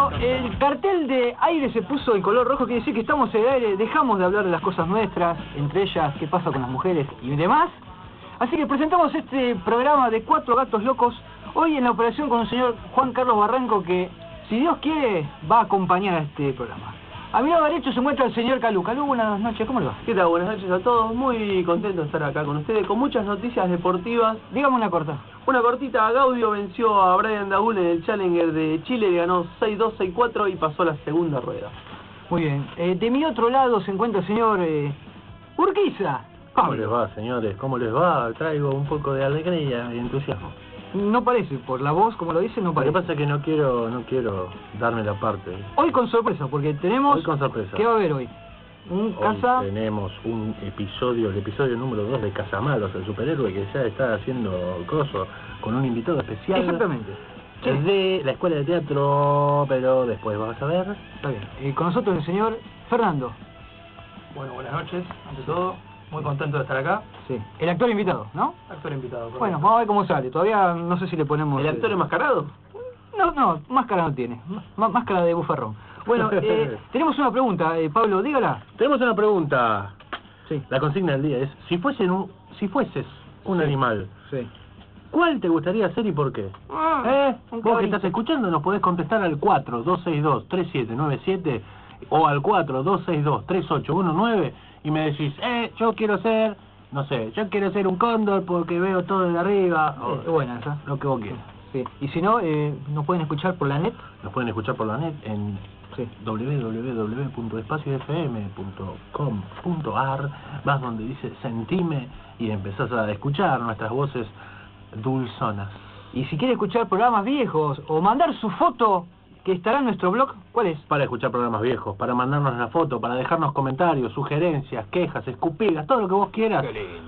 Bueno, el cartel de aire se puso en color rojo, quiere decir que estamos en el aire, dejamos de hablar de las cosas nuestras, entre ellas qué pasa con las mujeres y demás. Así que presentamos este programa de 4 gatos locos, hoy en la operación con el señor Juan Carlos Barranco, que, si Dios quiere, va a acompañar a este programa. A mi lado derecho se encuentra el señor Calú. Calú, buenas noches, ¿cómo le va? ¿Qué tal? Buenas noches a todos, muy contento de estar acá con ustedes, con muchas noticias deportivas. Dígame una corta. Una cortita, Gaudio venció a Brian Dagul en el Challenger de Chile, le ganó 6-2, 6-4 y pasó a la segunda rueda. Muy bien. De mi otro lado se encuentra el señor Urquiza. ¿Cómo les va, señores? ¿Cómo les va? Traigo un poco de alegría y entusiasmo. No parece, por la voz, como lo dice, no parece. Lo que pasa es que no quiero darme la parte. Hoy con sorpresa, porque tenemos... Hoy con sorpresa. ¿Qué va a haber hoy? Hoy tenemos un episodio, el episodio número 2 de Cazamalos, el superhéroe que ya está haciendo coso con un invitado especial. Exactamente. Es de la escuela de teatro, pero después vas a ver. Está bien. Con nosotros el señor Fernando. Bueno, buenas noches, ante todo. Muy contento de estar acá. Sí. El actor invitado, ¿no? Actor invitado. Correcto. Bueno, vamos a ver cómo sale. Todavía no sé si le ponemos... ¿El actor enmascarado? No, máscara no tiene. Máscara de bufarrón. Bueno, tenemos una pregunta, Pablo, dígala. Tenemos una pregunta. Sí. La consigna del día es, si fueses un animal, sí, ¿cuál te gustaría ser y por qué? Vos que estás escuchando nos podés contestar al 4262-3797 o al 4262-3819 y me decís, yo quiero ser, no sé, yo quiero ser un cóndor porque veo todo de arriba. Buena esa. Lo que vos quieras. Sí. Y si no, nos pueden escuchar por la net. Nos pueden escuchar por la net en www.espaciofm.com.ar. Vas donde dice sentime y empezás a escuchar nuestras voces dulzonas. Y si quiere escuchar programas viejos o mandar su foto que estará en nuestro blog, ¿cuál es? Para escuchar programas viejos, para mandarnos la foto, para dejarnos comentarios, sugerencias, quejas, escupidas, todo lo que vos quieras.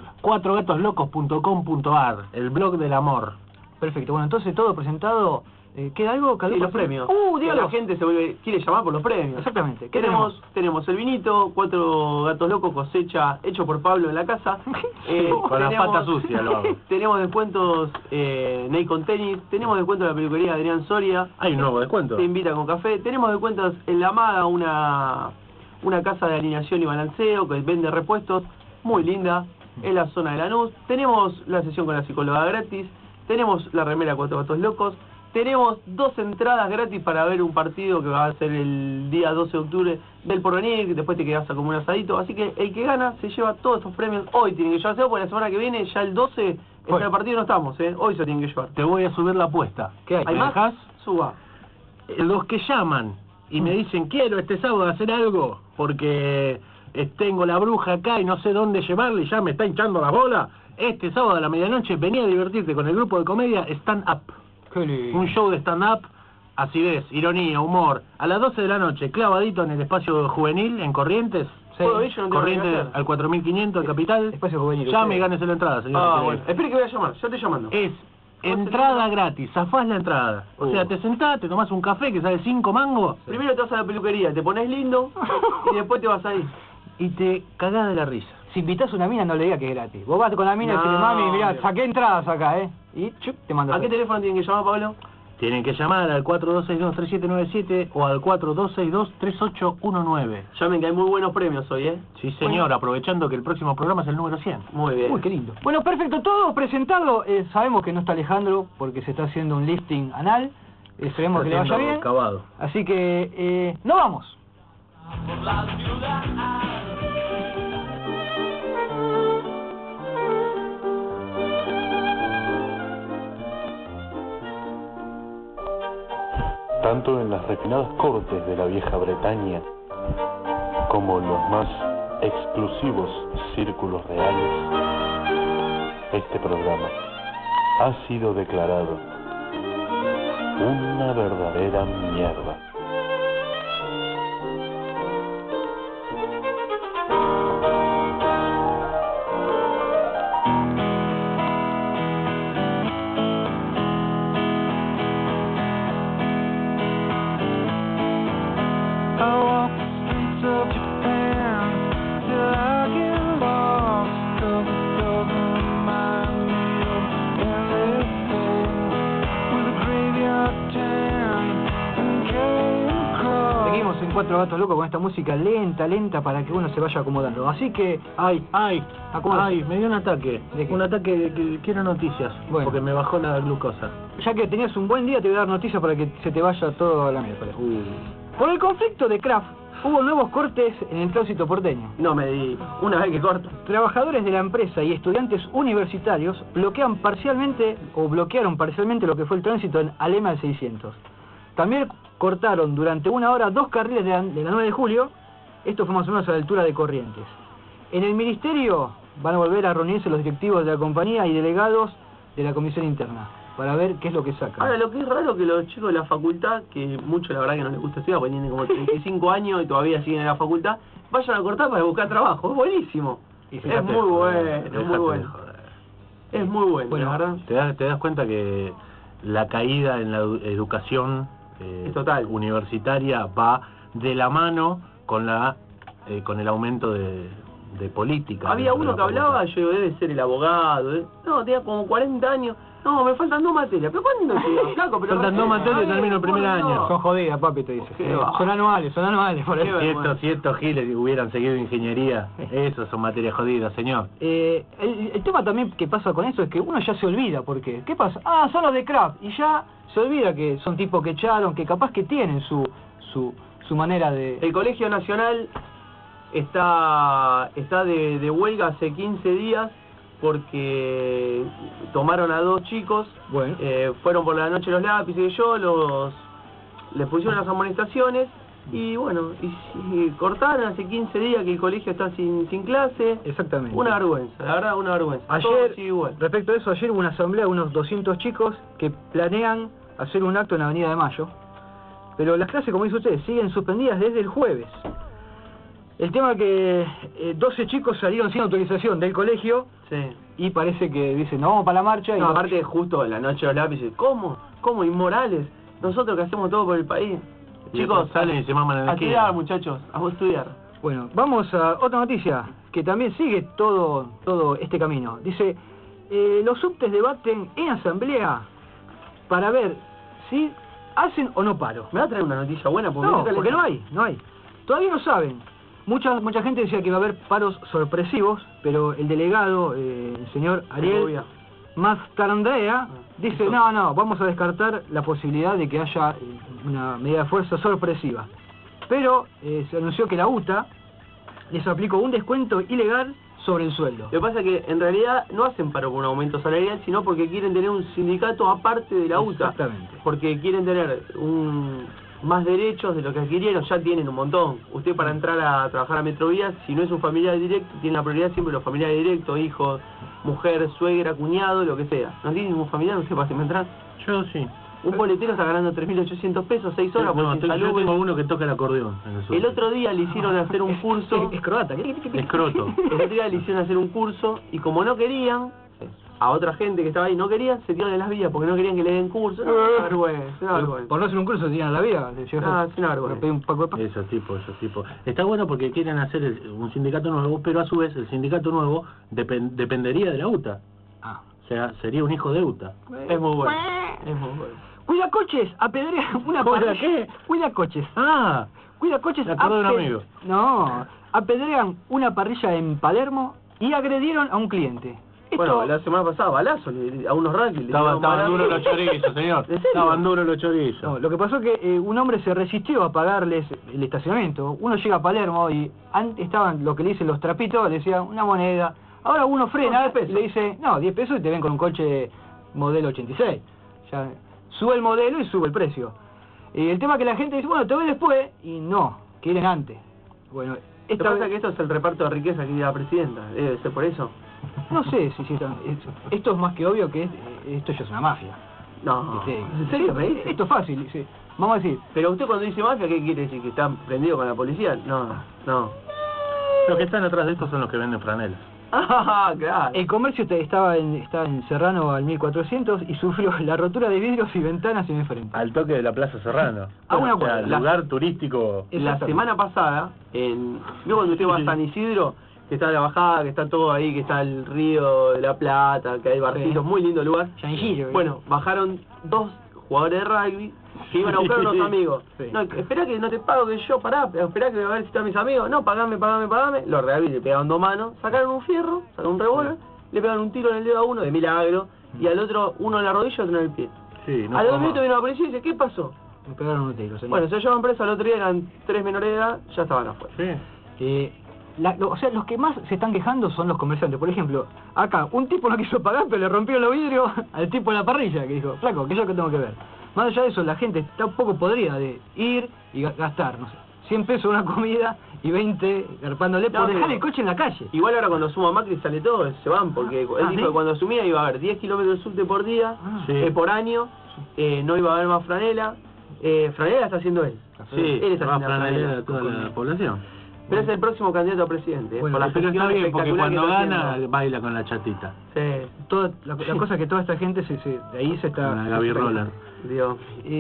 4gatoslocos.com.ar, el blog del amor. Perfecto, bueno, entonces todo presentado. ¿Queda algo? Sí, los premios. Dígalo. La gente quiere llamar por los premios. Exactamente. ¿Qué tenemos el vinito, 4 gatos locos, cosecha, hecho por Pablo en la casa. Con las patas sucias lo hago. Tenemos descuentos Ney con tenis, tenemos descuentos en la peluquería Adrián Soria. ¿Hay un nuevo descuento? Te invita con café. Tenemos descuentos en La Maga, una casa de alineación y balanceo que vende repuestos, muy linda, en la zona de Lanús. Tenemos la sesión con la psicóloga gratis, tenemos la remera 4 gatos locos. Tenemos 2 entradas gratis para ver un partido que va a ser el día 12 de octubre del Porvenir, que después te quedas a como un asadito. Así que el que gana se lleva todos estos premios. Hoy tiene que llevarse, porque la semana que viene, ya el 12, en el partido no estamos, hoy se tienen que llevar. Te voy a subir la apuesta. ¿Qué hay? ¿Hay más? ¿Dejás? Suba. Los que llaman y me dicen, quiero este sábado hacer algo, porque tengo la bruja acá y no sé dónde llevarle y ya me está hinchando la bola, este sábado a la medianoche venía a divertirte con el grupo de comedia Stand Up. Un show de stand-up, acidez, ironía, humor. A las 12 de la noche, clavadito en el espacio juvenil, en Corrientes. Sí. Corrientes al 4500, en Capital. Espacio juvenil. Llame y gánese la entrada, señor. Bueno. Espere que voy a llamar, yo estoy llamando. Es entrada gratis, zafás la entrada. O sea, te sentás, te tomás un café que sale 5 mangos. Primero te vas a la peluquería, te pones lindo y después te vas ahí. Y te cagás de la risa. Si invitas a una mina, no le digas que es gratis. Vos vas con la mina y No, decís, mami, mirá, saqué entradas acá, y chup, te mandas. ¿A qué teléfono tienen que llamar, Pablo? Tienen que llamar al 4262-3797 o al 4262-3819. Llamen que hay muy buenos premios hoy, Sí, señor, aprovechando que el próximo programa es el número 100. Muy bien. Uy, qué lindo. Bueno, perfecto, todo presentado. Sabemos que no está Alejandro porque se está haciendo un lifting anal. Esperemos que le vaya bien. Cavado. Así que, ¡nos vamos! Tanto en las refinadas cortes de la vieja Bretaña como en los más exclusivos círculos reales, este programa ha sido declarado una verdadera mierda. Graveyard town and carry Cuatro Gatos Locos con esta música lenta, lenta, para que uno se vaya acomodando. Así que, Ay, me dio un ataque. ¿De qué? Un ataque que quiero noticias. Bueno. Porque me bajó la glucosa. ya que tenías un buen día, te voy a dar noticias para que se te vaya todo a la miércoles. Por el conflicto de Kraft, hubo nuevos cortes en el tránsito porteño. No me di una vez que corto. Trabajadores de la empresa y estudiantes universitarios bloquearon parcialmente lo que fue el tránsito en Alema del 600. También cortaron durante una hora 2 carriles de la 9 de julio. Esto fue más o menos a la altura de Corrientes. En el ministerio van a volver a reunirse los directivos de la compañía y delegados de la comisión interna para ver qué es lo que sacan. Ahora, lo que es raro que los chicos de la facultad, que mucho la verdad que no les gusta estudiar, porque tienen como 35 años y todavía siguen en la facultad, vayan a cortar para buscar trabajo. Es buenísimo. Y Es fíjate, muy bueno, es Dejate muy de bueno. joder. Es muy bueno, Bueno, la verdad. Te das cuenta que la caída en la educación Es total. universitaria va de la mano con con el aumento de política. Había dentro de uno la que hablaba, facultad. yo digo, debe ser el abogado. No, tenía como 40 años. No, me faltan 2 materias. ¿Pero cuándo llega, flaco? Pero Faltan 2 materias y termino el primer año. Son jodidas, papi, te dice. Qué va. Son anuales, por Qué eso. va. Si estos giles hubieran seguido ingeniería, eso son materias jodidas, señor. El tema también que pasa con esto es que uno ya se olvida, porque ¿qué pasa? Ah, son los de Kraft, y ya se olvida que son tipos que echaron, que capaz que tienen su manera de... El Colegio Nacional está de huelga hace 15 días porque tomaron a 2 chicos, Bueno. fueron por la noche los lápices y les pusieron las amonestaciones y bueno, y cortaron hace 15 días que el colegio está sin clase. Exactamente. Una vergüenza, la verdad, una vergüenza. Todo Ayer, sigue igual. respecto a eso, ayer hubo una asamblea de unos 200 chicos que planean hacer un acto en la Avenida de Mayo, pero las clases, como dice usted, siguen suspendidas desde el jueves. El tema que 12 chicos salieron sin autorización del colegio Sí. y parece que dicen, no, vamos para la marcha. Y No, aparte justo en la noche de los lápices, ¿cómo? Inmorales? Nosotros que hacemos todo por el país. Y Chicos, después salen y se maman en la a esquina. estudiar, muchachos, a estudiar. Bueno, vamos a otra noticia que también sigue todo este camino. Dice, los subtes debaten en asamblea para ver si hacen o no paro. ¿Me va a traer una noticia buena? Porque No, me porque no hay. Todavía no saben. Mucha gente decía que iba a haber paros sorpresivos, pero el delegado, el señor Ariel Mastarandrea, dice, no, vamos a descartar la posibilidad de que haya una medida de fuerza sorpresiva. Pero se anunció que la UTA les aplicó un descuento ilegal sobre el sueldo. Lo que pasa es que en realidad no hacen paro por un aumento salarial, sino porque quieren tener un sindicato aparte de la UTA. Exactamente. Porque quieren tener más derechos de lo que adquirieron, ya tienen un montón. Usted para entrar a trabajar a Metrovías, si no es un familiar directo, tiene la prioridad siempre los familiares directos, hijos, mujer, suegra, cuñado, lo que sea. ¿No tiene ningún familiar? No sé para si me entran. Yo sí. Un boletero está ganando 3.800 pesos, 6 horas, No, porque sin yo salud. tengo uno que toca el acordeón. en el sur. El otro día le hicieron hacer un curso. Es croata. Escroto. El otro día le hicieron hacer un curso y como no querían, a otra gente que estaba ahí no querían, se tiraron de las vías porque no querían que le den curso. No, una vergüenza, una vergüenza. Por no hacer un curso, tiran la vida. Es una vergüenza. Pedí un paco de pan. Esos tipos. Está bueno porque quieren hacer un sindicato nuevo, pero a su vez el sindicato nuevo dependería de la UTA. Ah. O sea, sería un hijo de UTA. Es muy bueno. Es muy bueno. Cuidacoches apedrea una ¿Cómo parrilla. qué? Cuidacoches. Ah, Cuidacoches me acordé de un amigo. No, apedrean una parrilla en Palermo y agredieron a un cliente. Esto... Bueno, la semana pasada, balazo a unos rugby. estaban duros los chorizos, señor. ¿En serio? Estaban duros los chorizos. No, lo que pasó es que un hombre se resistió a pagarles el estacionamiento. Uno llega a Palermo y antes estaban lo que le dicen los trapitos, le decían una moneda. Ahora uno frena 10 pesos. y le dice, no, 10 pesos y te ven con un coche modelo 86. Ya sube el modelo y sube el precio. El tema es que la gente dice, bueno, te voy después, y no, quieren antes. Bueno, Lo que esta pasa vez... es que esto es el reparto de riqueza que quiere la presidenta. Debe ser por eso. No sé si esto es más que obvio que esto ya es una mafia. No. Este, ¿En serio me dice? Esto es fácil, dice. Vamos a decir, Pero usted cuando dice mafia, ¿qué quiere decir? ¿Que están prendidos con la policía? No. Los que están atrás de esto son los que venden franelas. Ah, claro. el comercio estaba en Serrano al 1400 y sufrió la rotura de vidrios y ventanas en el frente. Al toque de la Plaza Serrano. Ah, una o sea, cuadra. lugar turístico. La Exactamente. semana pasada, ¿vio cuando usted va a San Isidro? Que está la bajada, que está todo ahí, que está el río de la Plata, que hay barcitos, Sí. muy lindo lugar. San Isidro, Bueno, bajaron 2 jugadores de rugby que iban a buscar a unos amigos. Sí. No, espera que no te pago, que yo, pará, esperá que voy a ver si están mis amigos. No, pagame. Los rugby le pegaban 2 manos, sacaron un fierro, sacaron un revólver, le pegaron un tiro en el dedo a uno, de milagro, y al otro, uno en la rodilla y otro en el pie. Sí, no a los 2 coma. minutos vino la policía y dice, ¿qué pasó? Me pegaron un tiro, señor. Bueno, se llevaban preso al otro día, eran 3 menores de edad, ya estaban afuera. Sí. O sea, los que más se están quejando son los comerciantes. Por ejemplo, acá, un tipo no quiso pagar, pero le rompió los vidrios al tipo de la parrilla, que dijo, flaco, ¿qué yo que tengo que ver? Más allá de eso, la gente está un poco podrida de ir y gastar, no sé, 100 pesos una comida y 20 garpándole por dejar el coche en la calle. Igual ahora cuando suma Macri sale todo, se van, porque él dijo ¿sí? que cuando asumía iba a haber 10 kilómetros de subte por día, Ah. Sí. por año, no iba a haber más franela. Franela está haciendo él. Sí, él está va a haciendo planear franela. a toda la población. Pero es el próximo candidato a presidente. Bueno, por la Pero está gestión bien, porque espectacular cuando que está gana, haciendo. baila con la chatita. Sí, Toda la cosa es que toda esta gente de ahí se está... Con la Gaby Roller. Dios.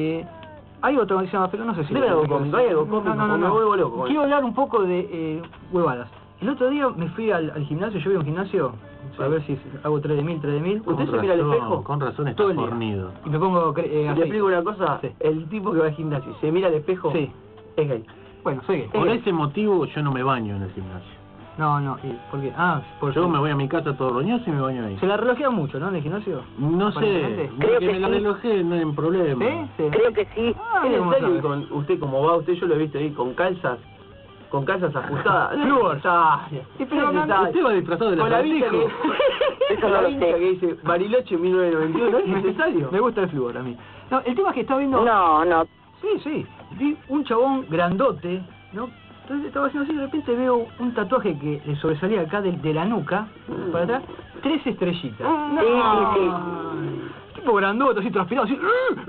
Hay otro que se llama, pero no sé si... Dime algo cómico, hay algo cómico, me vuelvo loco. Quiero hablar un poco de huevadas. El otro día me fui al gimnasio, yo voy a un gimnasio a ver si hago 3 de 1000. ¿Usted se mira al espejo? Con razón está Todo el día. fornido. Y me pongo... Le así. explico una cosa, Sí. el tipo que va al gimnasio y se mira al espejo, Sí. es gay. Bueno, soy gay. Por ese motivo yo no me baño en el gimnasio. No, ¿por qué? Yo me voy a mi casa todo roñoso y me baño ahí. Se la relojean mucho, ¿no? En el gimnasio. No sé, Aparentemente. creo que me la relojé, no hay problema. ¿Sí? Sí. Creo que sí. Ah, ¿Es ¿cómo en serio? sabe? Con usted como va, usted yo lo he visto ahí con calzas ajustadas. Flúor. Y pero Usted va disfrazado de con la vincha que Eso con no la lo vincha sé. que dice Bariloche 1991, ¿es necesario? Me gusta el flúor a mí. No, el tema es que estaba viendo... No. Sí. Vi un chabón grandote, ¿no? Entonces estaba haciendo así y de repente veo un tatuaje que le sobresalía acá de la nuca, para atrás, 3 estrellitas. Sí. Tipo grandote, así transpirado, así.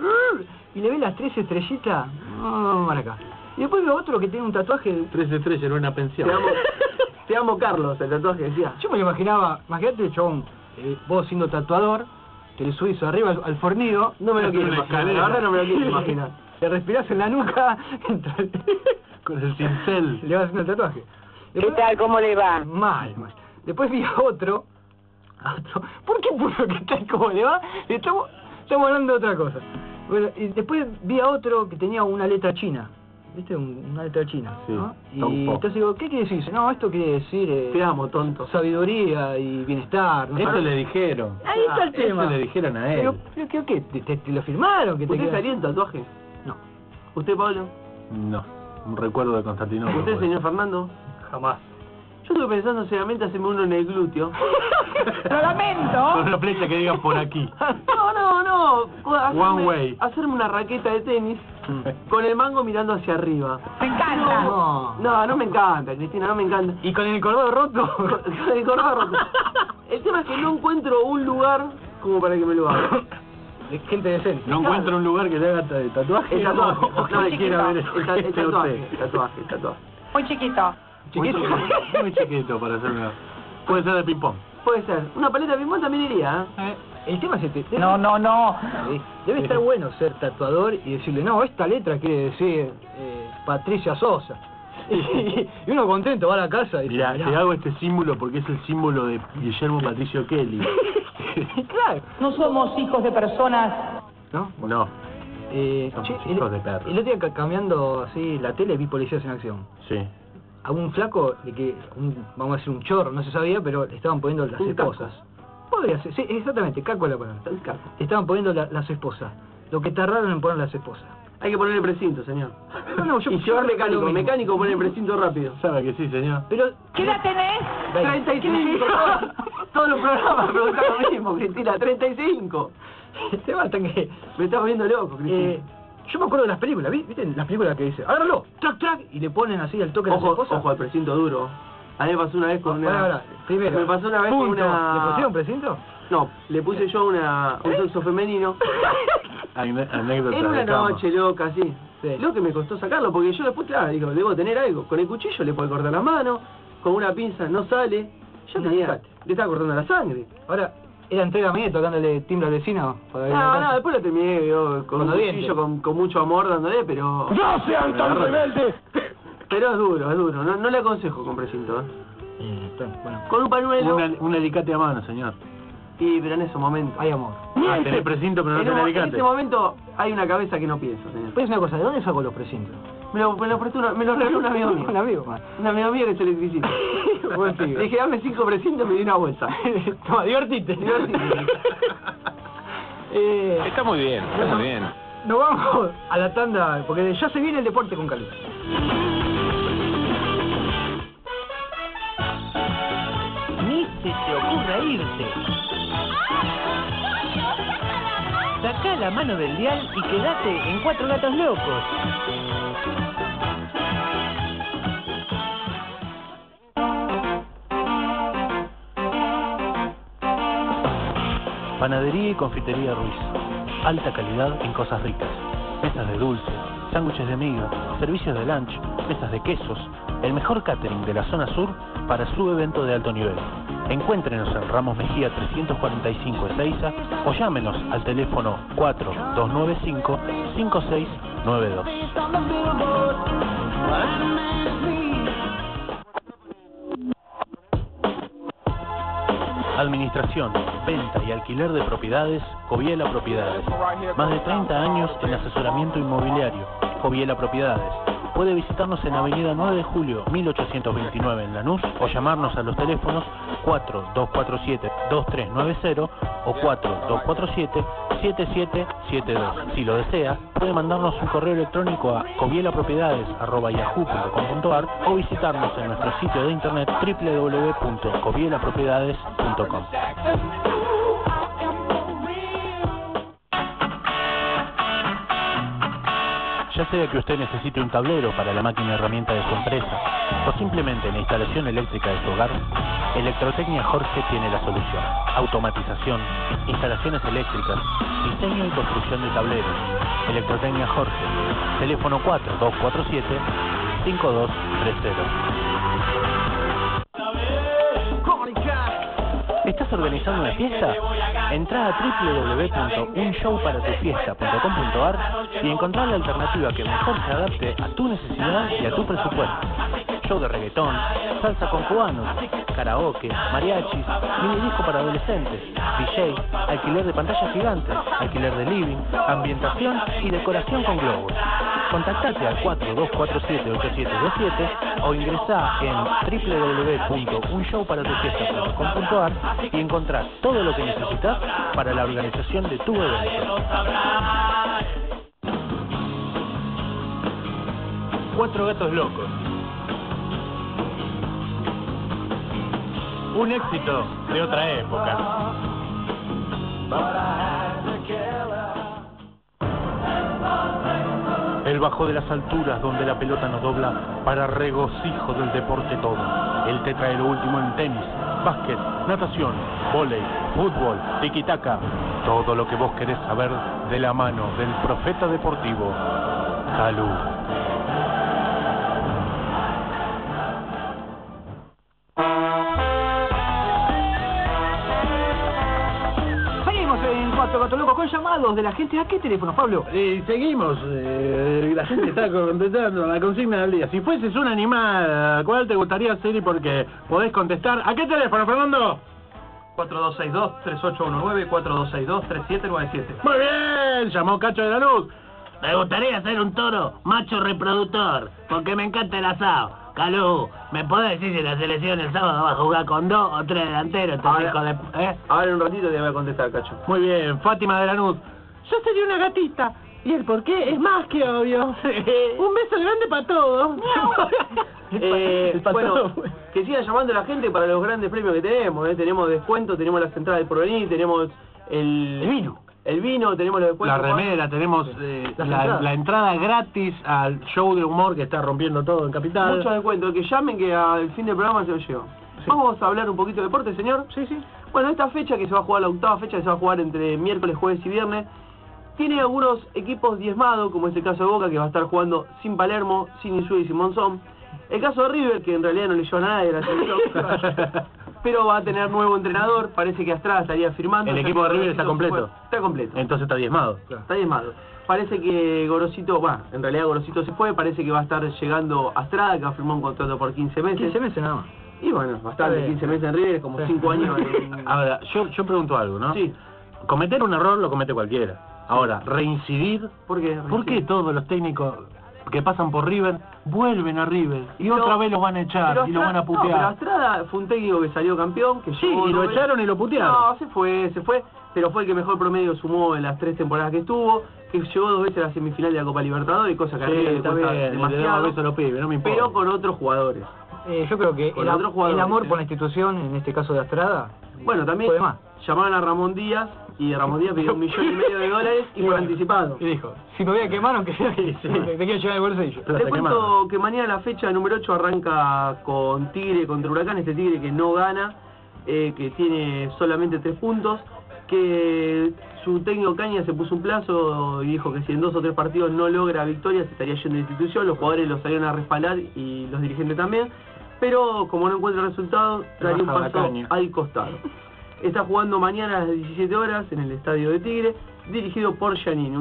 Y le ve las 3 estrellitas, para acá. Y después veo otro que tiene un tatuaje... 3 estrellas en una pensión. Te amo Carlos, el tatuaje decía. Yo me lo imaginaba, imagínate, chabón, vos siendo tatuador, que le subís arriba al fornido, No me lo quiero Una imaginar, escalera. la verdad no me lo quiero imaginar. le respirás en la nuca, Con el cincel. le vas haciendo el tatuaje. ¿Qué tal? ¿Cómo le va? Mal. Después vi a otro. ¿Por qué puso que tal como le va? Estamos hablando de otra cosa. Bueno, y después vi a otro que tenía una letra china. ¿Viste? Una letra china. Sí, ¿no? Y Tongpo. entonces digo, ¿qué quiere decir? No, esto quiere decir Te amo, tonto. sabiduría y bienestar. ¿no? Eso le dijeron. Ahí está el tema. Eso le dijeron a él. Pero ¿qué? ¿Te lo firmaron? ¿Que te ¿Usted queda- salía en tatuaje? No. ¿Usted, Pablo? No, un recuerdo de Constantinopla. ¿Usted, pues. señor Fernando? Jamás. Yo estuve pensando seriamente hacerme uno en el glúteo. ¡Lo lamento! Con una flecha que diga por aquí. No. One way. Hacerme una raqueta de tenis con el mango mirando hacia arriba. ¡Me encanta! No me encanta, Cristina, no me encanta. ¿Y con el cordón roto? Con el cordón roto. El tema es que no encuentro un lugar como para que me lo haga. De gente decente. No encuentro un lugar que le haga tatuaje. El tatuaje. O que le quiera ver El tatuaje. Muy chiquito. Chiquito. Muy chiquito para hacer una... Puede ser de ping-pong. Puede ser. Una paleta de ping-pong también iría, ¿eh? El tema es este. No. Debe estar bueno ser tatuador y decirle, no, esta letra quiere decir Patricia Sosa. Y uno contento va a la casa y dice, Mirá, te hago este símbolo porque es el símbolo de Guillermo Patricio Kelly. Claro. No somos hijos de personas. ¿No? No, Somos hijos de perro. El otro día cambiando así la tele vi Policías en Acción. sí. A un flaco, de que vamos a decir un chorro, no se sabía, pero le estaban poniendo las Un esposas. Podría ser, sí, exactamente, caco es la palabra. El caco. Le estaban poniendo las esposas. Lo que tardaron en poner las esposas. Hay que ponerle precinto, señor. No, Y llevar lo mismo. mecánico poner precinto rápido. ¿Sabe que sí, señor? Pero, ¿Qué edad tenés? 35. Todos los programas preguntan lo mismo, Cristina. 35. Te basta que... Me está volviendo loco, Cristina. Yo me acuerdo de las películas, ¿viste? Las películas que dice, agárralo, track, track, y le ponen así al toque las Ojo, esposas. ojo al precinto duro. A mí me pasó una vez con una... Pará, primero. Me pasó una vez con punto. una... ¿Le pusieron precinto? No, le puse yo un sexo femenino. Anécdota Era una de cama. noche loca, así. Sí. Lo que me costó sacarlo, porque yo después, claro, digo, debo tener algo. Con el cuchillo le puedo cortar la mano, con una pinza no sale. Yo No tenía, sale. le estaba cortando la sangre. Ahora, ¿era entrégame tocándole timbre al vecino? Para ir a la No, casa? después lo terminé yo, con Con un los cuchillo, dientes. con mucho amor dándole, pero... ¡No sean tan rebeldes! Pero es duro. No le aconsejo con precinto, ¿eh? Bueno. Con un pañuelo... Un alicate a mano, señor. Y pero en ese momento. Hay amor. Ah, tenés precinto pero no en, tenés en alicate. ese momento hay una cabeza que no piensa, señor. Pero es una cosa, ¿de dónde saco los precintos? Me lo regaló un amigo mío. Un amigo, man. Un amigo mío que es electricista. Buen pibe. Le dije, dame 5 precintos, me dio una bolsa. Toma, divertite. Está muy bien, está muy bien. Nos vamos a la tanda, porque ya se viene el deporte con Calú. Ni se te ocurra irte. Sacá la mano del dial y quédate en Cuatro Gatos Locos. Panadería y confitería Ruiz. Alta calidad en cosas ricas. Mesas de dulce, sándwiches de miga, servicios de lunch, mesas de quesos. El mejor catering de la zona sur para su evento de alto nivel. Encuéntrenos en Ramos Mejía 345 Ezeiza o llámenos al teléfono 4295-5692. Administración, venta y alquiler de propiedades, Coviela Propiedades. Más de 30 años en asesoramiento inmobiliario, Coviela Propiedades. Puede visitarnos en Avenida 9 de Julio, 1829 en Lanús o llamarnos a los teléfonos 4247-2390 o 4247-7772. Si lo desea, puede mandarnos un correo electrónico a covielapropiedades@yahoo.com.ar o visitarnos en nuestro sitio de internet www.covielapropiedades.com. Ya sea que usted necesite un tablero para la máquina herramienta de su empresa o simplemente la instalación eléctrica de su hogar, Electrotecnia Jorge tiene la solución. Automatización, instalaciones eléctricas, diseño y construcción de tableros. Electrotecnia Jorge, teléfono 4247-5230. ¿Estás organizando una fiesta? Entrá a www.unshowparatufiesta.com.ar y encontrá la alternativa que mejor se adapte a tu necesidad y a tu presupuesto. Show de reggaetón, salsa con cubanos, karaoke, mariachis, mini disco para adolescentes, DJ, alquiler de pantallas gigantes, alquiler de living, ambientación y decoración con globos. Contactate al 4247-8727 o ingresá en www.unshowparatufiesta.com.ar y encontrás todo lo que necesitas para la organización de tu evento. Cuatro Gatos Locos. Un éxito de otra época. El bajo de las alturas donde la pelota nos dobla para regocijo del deporte todo. Él te trae lo último en tenis, básquet, natación, vóley, fútbol, tiki-taka. Todo lo que vos querés saber de la mano del profeta deportivo, Calú. Seguimos en Cuatro Gatos Locos con llamados de la gente. ¿A qué teléfono, Pablo? Y seguimos, la gente está contestando la consigna del día. Si fueses un animal, ¿cuál te gustaría ser y por qué? Podés contestar. ¿A qué teléfono, Fernando? 4262-3819, 4262-3797. Muy bien, llamó Cacho de la Luz. Me gustaría ser un toro macho reproductor, porque me encanta el asado. Calú, ¿me podés decir si la selección el sábado va a jugar con 2 o 3 delanteros? Ahora en un ratito te voy a contestar, Cacho. Muy bien, Fátima de Lanús. Yo sería una gatita. ¿Y el por qué? Es más que obvio. Un beso grande para todos. Bueno, que siga llamando a la gente para los grandes premios que tenemos. Tenemos descuento, tenemos las entradas del porvenir, tenemos el vino, tenemos los descuentos. La remera, tenemos la entrada gratis al show de humor que está rompiendo todo en Capital. Muchos descuentos, que llamen que al fin del programa se lo llevo. Sí. Vamos a hablar un poquito de deporte, señor. Sí, sí. Bueno, esta fecha que se va a jugar, la octava fecha que se va a jugar entre miércoles, jueves y viernes, tiene algunos equipos diezmados, como es el caso de Boca, que va a estar jugando sin Palermo, sin Insúa y sin Monzón. El caso de River, que en realidad no le lleva nada de la selección, pero va a tener nuevo entrenador, parece que Astrada estaría firmando. El equipo de River está completo. Está completo. Entonces está diezmado. Está diezmado. Parece que Gorosito, en realidad Gorosito se fue, parece que va a estar llegando Astrada, que va a firmar un contrato por 15 meses. 15 meses nada más. Y bueno, bastante, 15 meses en River, como 5 años en... Ahora, yo pregunto algo, ¿no? Sí. Cometer un error lo comete cualquiera. Ahora, reincidir... ¿Por qué? ¿Por qué todos los técnicos que pasan por River vuelven a River y otra vez los van a echar y los van a putear? No, pero Astrada fue un técnico que salió campeón, que Sí, llegó y lo dos echaron veces. y lo putearon. No, se fue, pero fue el que mejor promedio sumó en las 3 temporadas que estuvo, que llegó 2 veces a la semifinal de la Copa Libertadores, cosa que a Sí, River le está cuesta bien, le damos demasiado, besos a los pibes, no me importa. pero con otros jugadores. Yo creo que Con otros jugadores. el amor por la institución, en este caso de Astrada, Bueno, también fue de más. llamaron a Ramón Díaz, y Ramón Díaz pidió $1,5 millones y por bueno, anticipado. Y dijo, si me voy a quemar, aunque sea que te quiero llevar el bolsillo. Pero Les se cuento quemaron. que mañana la fecha número 8 arranca con Tigre contra Huracán, este Tigre que no gana, que tiene solamente 3 puntos, que su técnico Caña se puso un plazo y dijo que si en 2 o 3 partidos no logra victoria se estaría yendo de institución, los jugadores lo salieron a respaldar y los dirigentes también, pero como no encuentra resultados, daría un Baja la paso caña. al costado. Está jugando mañana a las 17 horas en el estadio de Tigre, dirigido por Giannini,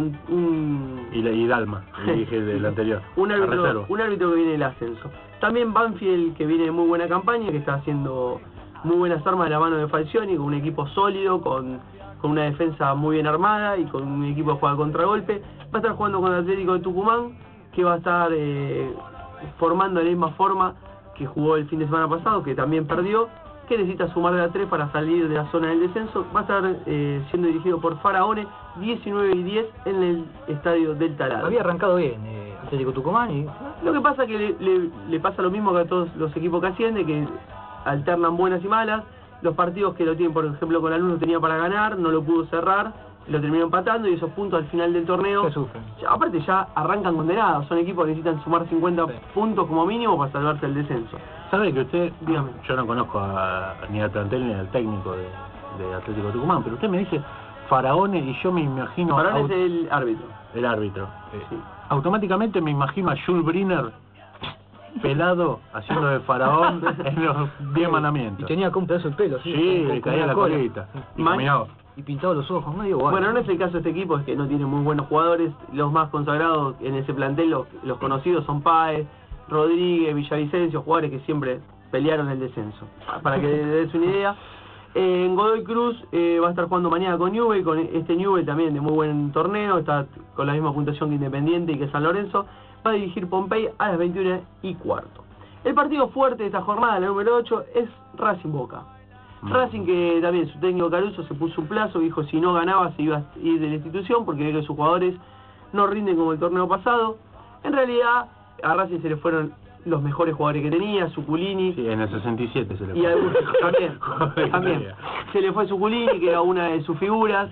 Y Dalma, el dije del anterior. un la reserva. árbitro que viene del ascenso. También Banfield, que viene de muy buena campaña, que está haciendo muy buenas armas de la mano de Falcioni, con un equipo sólido, con una defensa muy bien armada y con un equipo que juega contragolpe. Va a estar jugando con el Atlético de Tucumán, que va a estar formando de la misma forma que jugó el fin de semana pasado, que también perdió, que necesita sumar de a 3 para salir de la zona del descenso. Va a estar siendo dirigido por Faraone, 19:10 en el estadio del Taladro. Había arrancado bien Atlético Tucumán y... Lo que pasa es que le pasa lo mismo que a todos los equipos que ascienden, que alternan buenas y malas. Los partidos que lo tienen, por ejemplo, con Lanús lo tenía para ganar, no lo pudo cerrar, lo terminó empatando y esos puntos al final del torneo, Se sufren. aparte ya arrancan condenados, son equipos que necesitan sumar 50 puntos como mínimo para salvarse el descenso. ¿Sabe que usted, Dígame. yo no conozco ni al plantel ni al técnico de Atlético Tucumán, pero usted me dice Faraone y yo me imagino... Faraone es el árbitro. el árbitro. Sí. Automáticamente me imagino a Jules Briner pelado haciendo de faraón en los 10 Y mandamientos. tenía acá un pedazo de pelo, Sí, con le caía una la cola. colita. Y Man- caminaba. Y pintado los ojos, medio guay. Bueno, no es el caso de este equipo, es que no tiene muy buenos jugadores. Los más consagrados en ese plantel, los conocidos son Páez, Rodríguez, Villavicencio, jugadores que siempre pelearon el descenso. Para que des una idea. En Godoy Cruz va a estar jugando mañana con Newell, con este Newell también de muy buen torneo, está con la misma puntuación que Independiente y que San Lorenzo. Va a dirigir Pompey a las 21:15. El partido fuerte de esta jornada, la número 8, es Racing Boca. Racing, que también su técnico Caruso se puso un plazo, dijo si no ganaba se iba a ir de la institución porque ve que sus jugadores no rinden como el torneo pasado. En realidad a Racing se le fueron los mejores jugadores que tenía, Suculini, Sí, en el 67 se le y fue. algunos también se le fue Suculini, que era una de sus figuras.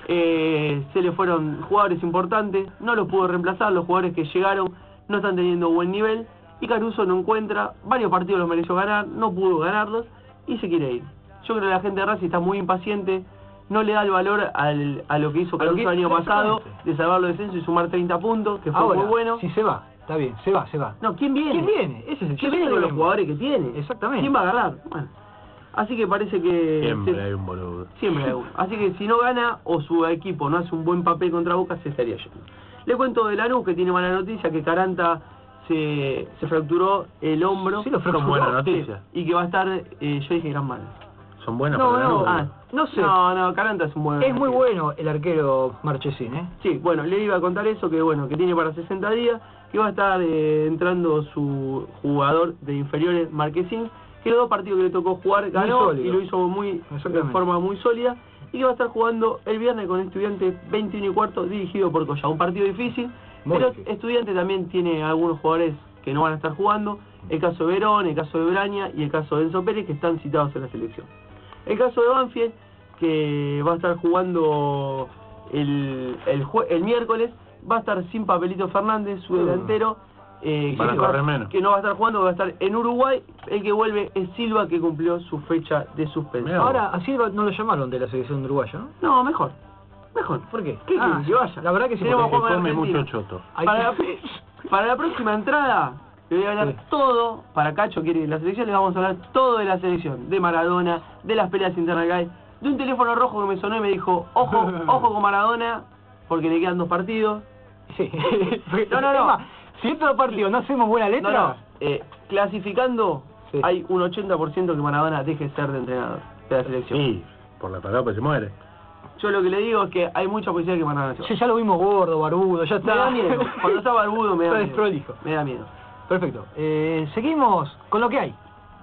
Se le fueron jugadores importantes, no los pudo reemplazar, los jugadores que llegaron no están teniendo buen nivel y Caruso no encuentra, varios partidos los mereció ganar, no pudo ganarlos y se quiere ir. Yo creo que la gente de Racing está muy impaciente, no le da el valor a lo que hizo Caruso el año pasado, de salvar los descensos y sumar 30 puntos, que fue Ahora, muy bueno. si se va, está bien, se va. No, ¿quién viene? ¿Quién viene? Ese es el ¿Quién viene con los problema. jugadores que tiene? Exactamente. ¿Quién va a ganar? Bueno, así que parece que... Siempre hay un boludo. Siempre hay uno. Así que si no gana o su equipo no hace un buen papel contra Boca, se estaría yendo. Le cuento de Lanús, que tiene mala noticia, que Caranta se fracturó el hombro. Sí, lo Son fracturó. buenas noticias. Y que va a estar, yo dije gran mal. Son buenas No, para no, Lanús. no sé. No, Caranta es un buen... Es muy bueno el arquero Marchesín, ¿eh? Sí, bueno, le iba a contar eso, que bueno, que tiene para 60 días, que va a estar entrando su jugador de inferiores, Marquesín, que los 2 partidos que le tocó jugar ganó sólido. y lo hizo de Exactamente. forma muy sólida, y que va a estar jugando el viernes con Estudiantes 21:15, dirigido por Collado. Un partido difícil, Muy pero difícil. Estudiantes también tiene algunos jugadores que no van a estar jugando, el caso de Verón, el caso de Braña y el caso de Enzo Pérez, que están citados en la selección. El caso de Banfield, que va a estar jugando el miércoles, va a estar sin Papelito Fernández, su delantero, Van a correr menos. que no va a estar jugando, va a estar en Uruguay. El que vuelve es Silva, que cumplió su fecha de suspensión. Mirá. Ahora, a Silva no lo llamaron de la selección uruguaya, ¿no? No, mejor. ¿Por qué? ¿Qué quieren que vaya? La verdad que sí, Tenemos porque juego en Come Argentina. mucho choto. Hay Para la próxima entrada, le voy a hablar Sí. todo, para Cacho quiere la selección, le vamos a hablar todo de la selección, de Maradona, de las peleas internas que hay, de un teléfono rojo que me sonó y me dijo, ojo, ojo con Maradona, porque le quedan 2 partidos. Sí. No. Es más, si estos partidos no hacemos buena letra... Clasificando, Sí. hay un 80% que Maradona deje de ser de entrenador de la selección. Sí, por la palabra se muere. Yo lo que le digo es que hay mucha posibilidad que Maradona se vaya. Ya lo vimos gordo, barbudo, ya está. Me da miedo. Cuando está barbudo me da Está miedo. desprolijo. Me da miedo. Perfecto. Seguimos con lo que hay.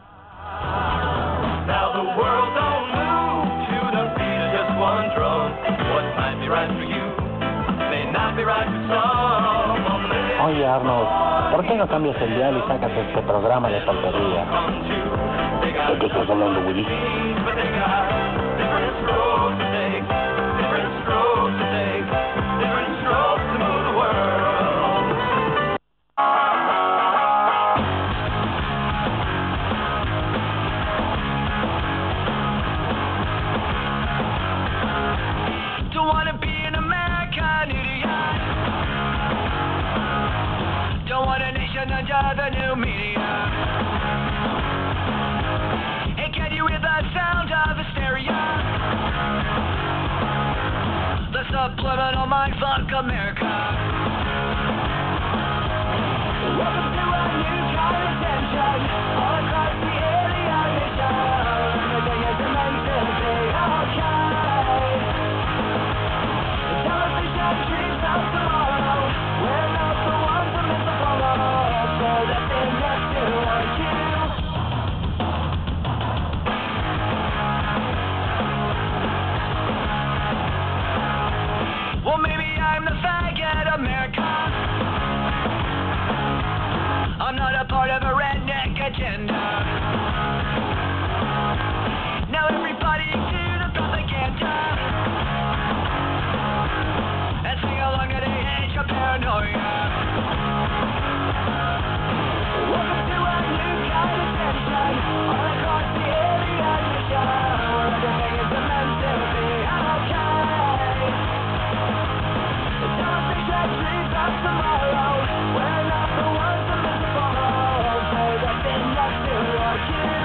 Now the world don't move to the beat of just one drum. What might be right for you may not be right for some. Oye Arnold, ¿por qué no cambias el dial y sacas este programa de tontería? ¿De qué estás hablando, Willy? But they got different strokes to take, different strokes to take, different strokes to move the world. Don't wanna be an American idiot. Don't want a nation under the new media. Hey, can you hear the sound of hysteria? The subliminal mindfuck America. Welcome to a new kind of tension all across the alien nation. Everything is amazing, say okay. The television dreams of tomorrow. We're not the ones who miss the follow. So that they next to our you. Well, maybe I'm the faggot America. I'm not a part of a redneck agenda. Now everybody to the propaganda and sing along at the age of paranoia. Welcome to a new kind of tension all across the alien nation. Everything is meant to be okay. The television dreams of tomorrow. We're not the ones who miss the follow. So that they next to our you.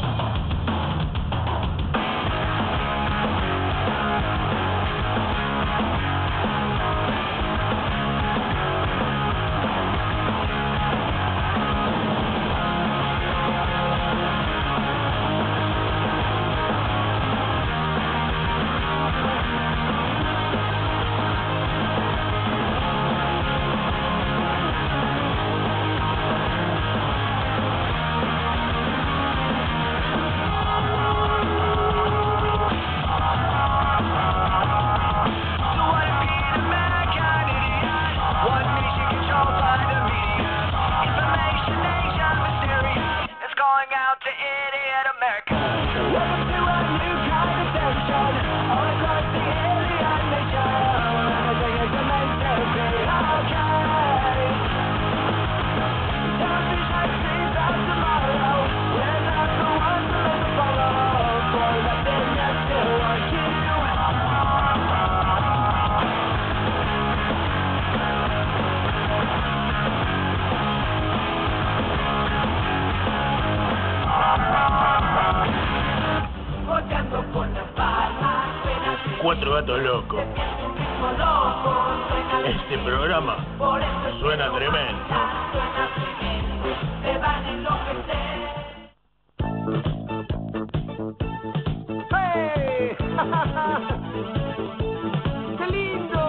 Cuatro gatos locos. Este programa suena tremendo. ¡Hey! ¡Qué lindo!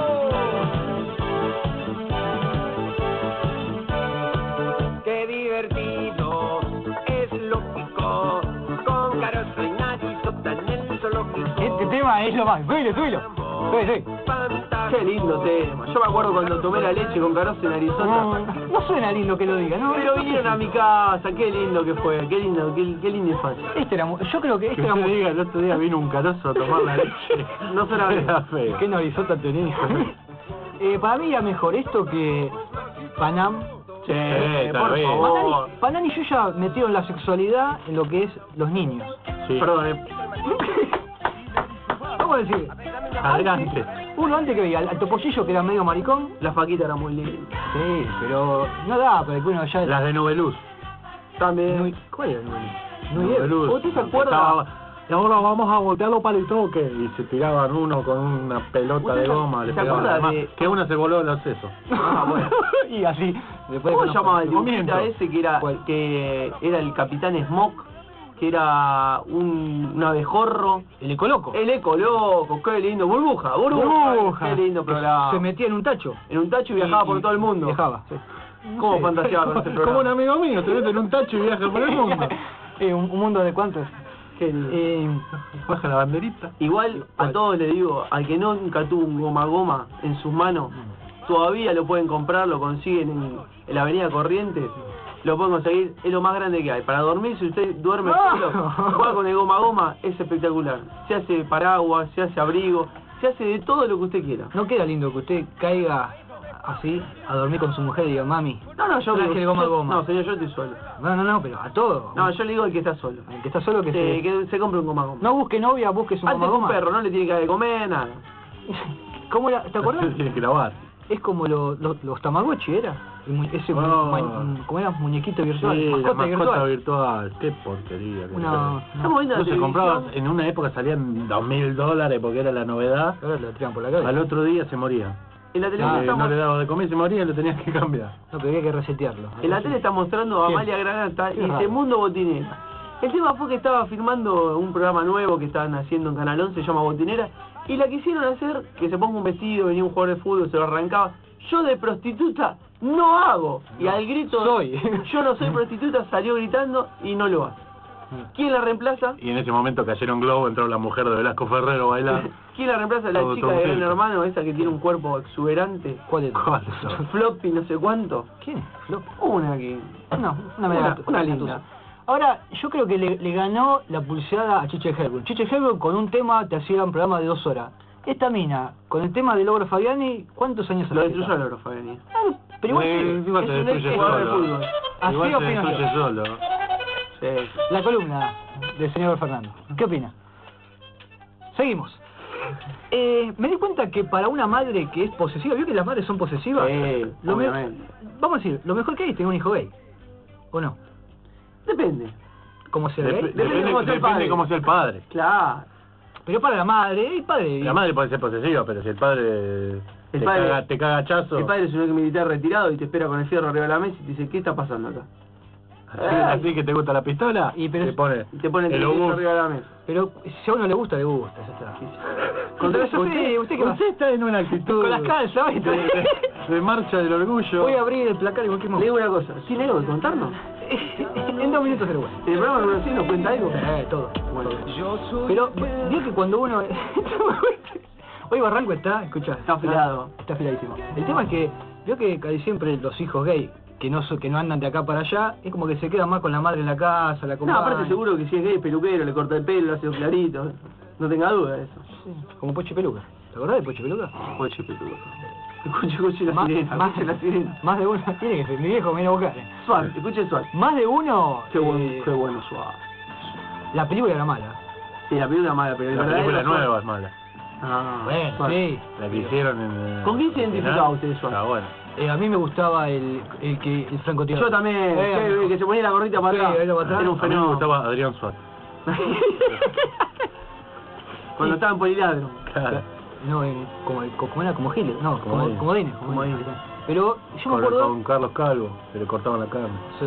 ¡Qué divertido! Es lógico. Con Caroso y Nadie Sota en el zoológico. Este tema es lo más. Duelo. Sí. Qué lindo tema. Yo me acuerdo cuando tomé la leche con Caroso en Arizona. No suena lindo que lo diga, ¿no? Pero vinieron a mi casa, qué lindo que fue, qué lindo, qué linda infancia. Yo creo que este era usted muy... diga, el otro día vino un Caroso a tomar la leche. No suena bien. Era feo. ¿Qué narizota tenés, hijo? Para mí era mejor esto que Panam. Sí, está por bien. favor. Panam y yo ya metieron la sexualidad en lo que es los niños. Sí. Perdón, Vamos a decir, Adelante. uno antes que veía al Topollillo, que era medio maricón. la faquita era muy linda. Sí, pero no da, porque uno ya... Las de Nubeluz. También. Nui- ¿Cuál era el Nubeluz. ¿Usted se acuerda? y ahora vamos a voltearlo para el toque. Y se tiraban uno con una pelota de goma, le ¿se pegaban acuerda además, de- que uno se voló los sesos. Ah, bueno. Y así. Después ¿Cómo se llamaba el Comienzo. dibujita ese que era el Capitán Smoke? Que era un abejorro. El Ecoloco. El Eco Loco, qué lindo. Burbuja. Qué lindo programa. Se metía en un tacho. En un tacho y viajaba por todo el mundo. Viajaba, sí. ¿Cómo sé. fantaseaba con ese programa? Como un amigo mío, se mete en un tacho y viaja por el mundo. Un mundo de cuántos. Qué lindo. Baja la banderita. Igual a todos les digo, al que nunca tuvo un goma goma en sus manos, todavía lo pueden comprar, lo consiguen en la avenida Corrientes, lo pueden conseguir, es lo más grande que hay. Para dormir, si usted duerme solo, juega con el goma goma, es espectacular. Se hace paraguas, se hace abrigo, se hace de todo lo que usted quiera. No queda lindo que usted caiga así a dormir con su mujer y diga, mami. No, yo traje digo, el goma goma. No, señor, yo estoy solo. No, pero a todo. No, yo le digo al que está solo. El que está solo que Que se compre un goma goma. no busque novia, busque su Antes goma que un goma. perro, no le tiene que dar de comer, nada. ¿Cómo era? ¿Te acuerdas? Tiene que lavar. Es como los Tamagotchi, ¿era? Ese como era muñequito virtual, Sí, la mascota mascota virtual. virtual. Qué porquería. que Una- Estamos viendo la no se compraba, televisión. en una época salían $2.000 porque era la novedad. Ahora lo tiran por la cabeza. Al otro día se moría. En la televisión No estamos... le daba de comer, se moría y lo tenías que cambiar. No, pero había que resetearlo. En la tele está mostrando a ¿Quién? Amalia Granata y Qué dice raro. Mundo Botinera. El tema fue que estaba filmando un programa nuevo que estaban haciendo en Canal 11, se llama Botinera, y la quisieron hacer que se ponga un vestido, venía un jugador de fútbol, se lo arrancaba. Yo de prostituta no hago. Y al grito, soy. yo no soy prostituta, salió gritando y no lo hace. ¿Quién la reemplaza? Y en ese momento cayeron globo, entró la mujer de Velasco Ferrero a bailar. ¿Quién la reemplaza? La Todo chica de Gran circo. Hermano, esa que tiene un cuerpo exuberante. ¿Cuál es? ¿Cuál? Floppy, no sé cuánto. ¿Quién? Flop. Una que... No, una media Una linda. Ahora, yo creo que le ganó la pulseada a Chiche Helbun. Chiche Helbun con un tema te hacía un programa de 2 horas. Esta mina, con el tema del Logro Fabiani, ¿cuántos años Lo hace? destruyó el oro, Fabiani. Pero igual, Igual es se un destruye ex jugador de solo. fútbol. Así Igual se opino yo. destruye solo. Sí. La columna del señor Fernando. ¿Qué opina? Seguimos. Me di cuenta que para una madre que es posesiva, ¿vio que las madres son posesivas? Lo me- obviamente. Vamos a decir, lo mejor que hay es tener un hijo gay. ¿O no? Depende. ¿Cómo ser gay? Depende cómo sea el padre. cómo sea el padre. Claro. Pero para la madre, el padre... La madre puede ser posesiva, pero si el padre El padre- te caga hachazo, El padre es un ex militar retirado y te espera con el fierro arriba de la mesa y te dice, ¿qué está pasando acá? así que te gusta la pistola, Y pero- te pone Y te pone el el televisor obús. arriba de la mesa. Pero si a uno le gusta, le gusta. Ya está. Contra Usted- usted qué va a usted está en una actitud Con las calzas, ¿viste? de marcha del orgullo. Voy a abrir el placar y cualquier Le momento. digo una cosa, ¿tiene algo que contarnos? En 2 minutos se lo voy. ¿El programa número 100 nos cuenta algo? Todo. Bueno, Pero, vio que cuando uno... Hoy Barranco está, escucha. Está afilado. Está afiladísimo. El tema es que, vio que casi siempre los hijos gay, que no andan de acá para allá, es como que se quedan más con la madre en la casa, la no, compañía. aparte seguro que si es gay, peluquero, le corta el pelo, lo hace clarito. No tenga duda de eso. Sí, como Pochi Peluca. ¿Te acordás de Pochi Peluca? Coche, peluca. Escuche la Más- sirena, más- escuche la sirena. Más de uno, tiene que ser, mi viejo me viene a buscar. Suave, escuche suave. Más de uno... Qué bueno suave. La película era mala. Sí, la película es mala, pero el La verdadero película suave. nueva es mala. Ah, Bueno, suave. sí. La que hicieron en... ¿Con quién se identificaba usted, Suárez? Está bueno. A mí me gustaba el francotirador. Yo también, que se ponía la gorrita para Sí, atrás. era para atrás. Era un A mí me fenómeno. gustaba Adrián Suárez. Cuando estaba en Poliladro. Claro. No, como era como Giles, no, Comodines. Comodines. Comodines. Pero yo me Con, acuerdo... con Carlos Calvo, que le cortaban la carne. Sí,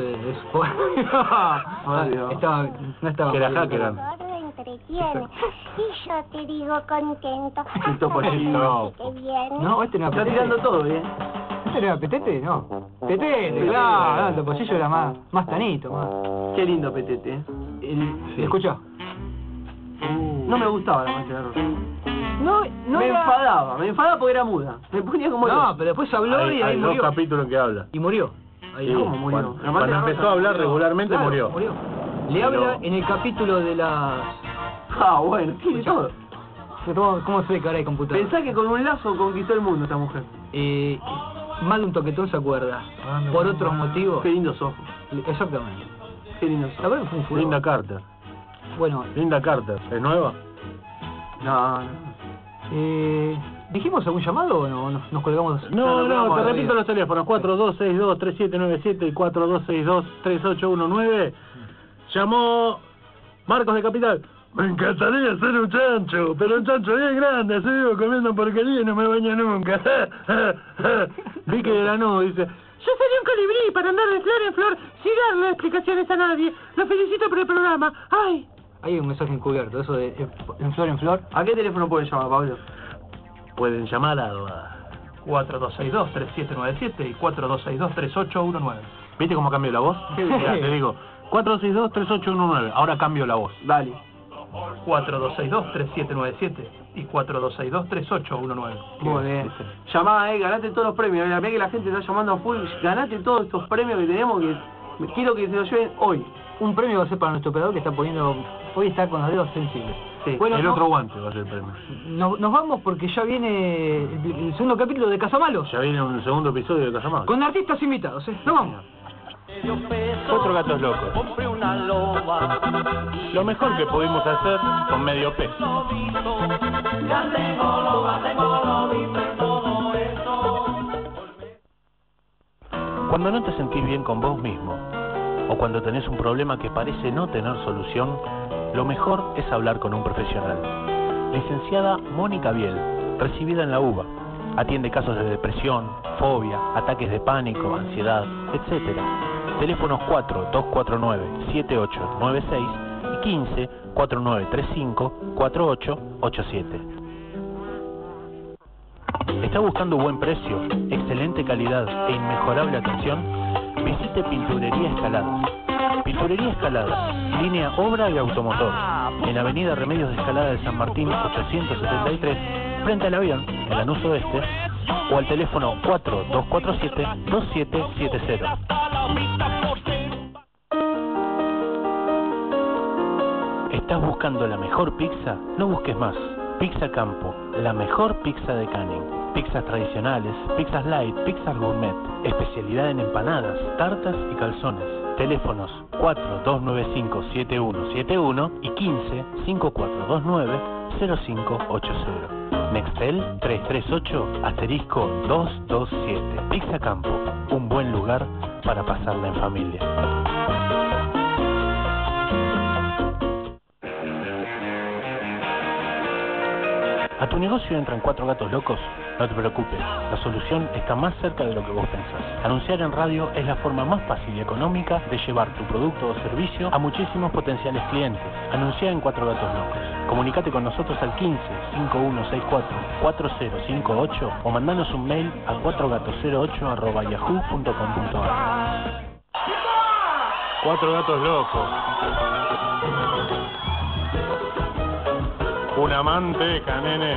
estaba, no estaba... Que era mal. hacker. Lo entretiene. Y yo te digo contento. El topollillo. No. Que bien. No, este no era Está Petete. tirando todo, ¿eh? ¿Este no era Petete? No. Petete, claro, no, el topollillo era más tanito, más... Qué lindo petete, ¿eh? ¿Le escuchó? No me gustaba la mancha de rosa. No me era... enfadaba porque era muda. Me ponía como... No, pero después habló y ahí hay dos murió. capítulos que habla. Y murió. Ahí Sí, ¿Cómo murió? Cuando, La mancha cuando de empezó rosa a hablar murió. regularmente Claro, murió. Le Pero- habla en el capítulo de las... Ah, bueno, tiene todo. ¿Cómo se ve que ahora hay computadora? Pensá que con un lazo conquistó el mundo esta mujer. Mal de un toquetón se acuerda. Por otros motivos. Qué lindos ojos. Exactamente. Qué lindos La ojos. verdad que fue un furor. Linda Carter. Bueno, Linda Carter. ¿Es nueva? No. ¿dijimos algún llamado o no? Nos colgamos. No, te repito los teléfonos. 4262-3797 y 4262-3819. Llamó Marcos de Capital. Me encantaría ser un chancho, pero un chancho bien grande, así vivo comiendo porquería y no me baño nunca. Vicky de Lanús dice... Yo sería un colibrí para andar de flor en flor sin darle explicaciones a nadie. Lo felicito por el programa. ¡Ay! Hay un mensaje encubierto, eso de en flor en flor. ¿A qué teléfono pueden llamar, Pablo? Pueden llamar a 4262-3797 y 4262-3819. ¿Viste cómo cambió la voz? Mirá, te digo, 462-3819. Ahora cambio la voz. Dale. 4262-3797 y 4262-3819. Muy bien. Llamá, ganate todos los premios. Mirá que la gente está llamando a full. Ganate todos estos premios que tenemos, que quiero que se los lleven hoy. Un premio va a ser para nuestro operador que está poniendo... Hoy está con los dedos sensibles. Sí. Bueno, el otro guante va a ser el premio. Nos vamos porque ya viene el segundo capítulo de Casamalos. Ya viene un segundo episodio de Casamalos. Con artistas invitados, ¿eh? Nos vamos. 4 gatos locos. Lo mejor que pudimos hacer con medio peso. Cuando no te sentís bien con vos mismo, o cuando tenés un problema que parece no tener solución, lo mejor es hablar con un profesional. Licenciada Mónica Biel, recibida en la UBA, atiende casos de depresión, fobia, ataques de pánico, ansiedad, etc. Teléfonos 4-249-7896 y 15-4935-4887. ¿Está buscando buen precio, excelente calidad e inmejorable atención? Visite Pinturería Escaladas. Pinturería Escaladas, línea obra y automotor, en Avenida Remedios de Escalada de San Martín 873, frente al avión, en Lanús Oeste, o al teléfono 4247-2770. ¿Estás buscando la mejor pizza? No busques más. Pizza Campo, la mejor pizza de Canning. Pizzas tradicionales, pizzas light, pizzas gourmet, especialidad en empanadas, tartas y calzones. Teléfonos 4295-7171 y 15-5429-0580. Nextel 338-227. Pizza Campo, un buen lugar para pasarla en familia. ¿A tu negocio entran 4 gatos locos? No te preocupes, la solución está más cerca de lo que vos pensás. Anunciar en radio es la forma más fácil y económica de llevar tu producto o servicio a muchísimos potenciales clientes. Anuncia en 4 gatos locos. Comunicate con nosotros al 15-5164-4058 o mandanos un mail a 4gatos08@yahoo.com.ar. 4 gatos locos. Una manteca, nene.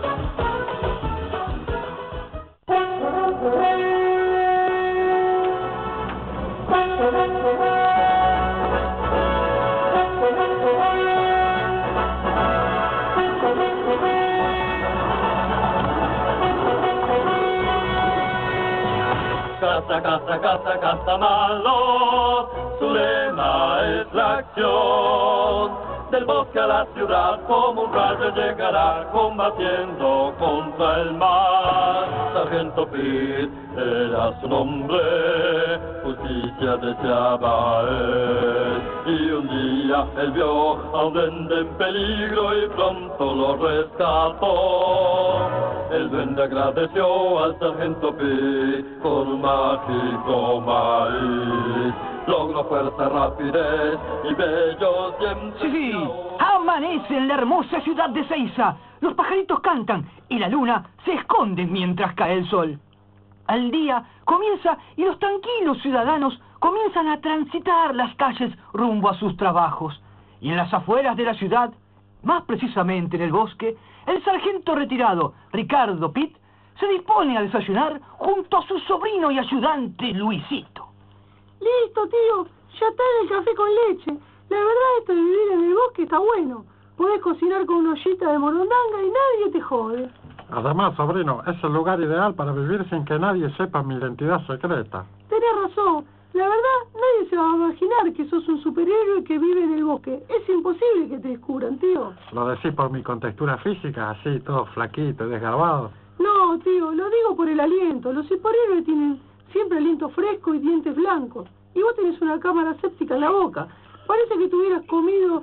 Casa, casa, casa, casa malo, su lema es la acción. Del bosque a la ciudad como un rayo llegará combatiendo contra el mal. Sargento Pitt era su nombre, justicia deseaba él. Y un día él vio a un duende en peligro y pronto lo rescató. El duende agradeció al sargento Pitt con un mágico maíz. Logró fuerza, rapidez y bellos tiempos. Sí, amanece en la hermosa ciudad de Seiza. Los pajaritos cantan y la luna se esconde mientras cae el sol. Al día comienza y los tranquilos ciudadanos comienzan a transitar las calles rumbo a sus trabajos. Y en las afueras de la ciudad, más precisamente en el bosque, el sargento retirado, Ricardo Pitt, se dispone a desayunar junto a su sobrino y ayudante Luisito. Listo, tío, ya está el café con leche. La verdad, esto de vivir en el bosque está bueno. Podés cocinar con una ollita de morondanga y nadie te jode. Además, sobrino, es el lugar ideal para vivir sin que nadie sepa mi identidad secreta. Tenés razón. La verdad, nadie se va a imaginar que sos un superhéroe que vive en el bosque. Es imposible que te descubran, tío. Lo decís por mi contextura física, así, todo flaquito y desgarbado. No, tío, lo digo por el aliento. Los superhéroes tienen siempre aliento fresco y dientes blancos. Y vos tenés una cámara séptica en la boca. Parece que tuvieras comido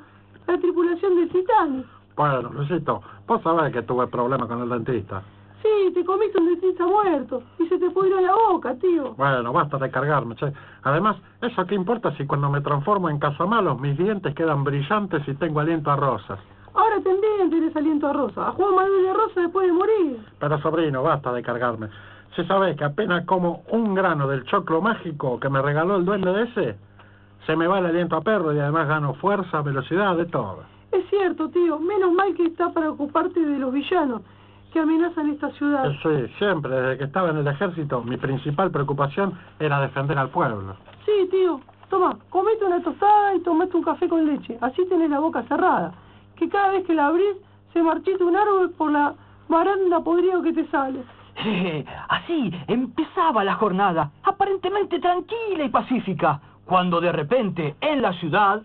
la tripulación del Titanic. Bueno, Luisito, vos sabés que tuve problemas con el dentista. Sí, te comiste un dentista muerto y se te pudrió la boca, tío. Bueno, basta de cargarme, che. Además, ¿eso qué importa si cuando me transformo en Casamalos mis dientes quedan brillantes y tengo aliento a rosas? Ahora también tenés aliento a rosa. A Juan Manuel de Rosa después de morir. Pero sobrino, basta de cargarme. Si sabés que apenas como un grano del choclo mágico que me regaló el duende ese, se me va el aliento a perro y además gano fuerza, velocidad, de todo. Es cierto, tío. Menos mal que está para ocuparte de los villanos que amenazan esta ciudad. Sí, siempre, desde que estaba en el ejército, mi principal preocupación era defender al pueblo. Sí, tío. Toma, comete una tostada y tomate un café con leche. Así tenés la boca cerrada. Que cada vez que la abrís, se marchita un árbol por la baranda podrido que te sale. Así empezaba la jornada, aparentemente tranquila y pacífica, cuando de repente, en la ciudad...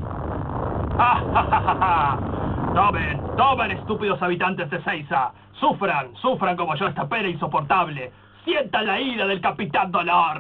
Tomen, estúpidos habitantes de Seiza. Sufran como yo esta pena insoportable. Sientan la ira del Capitán Dolor.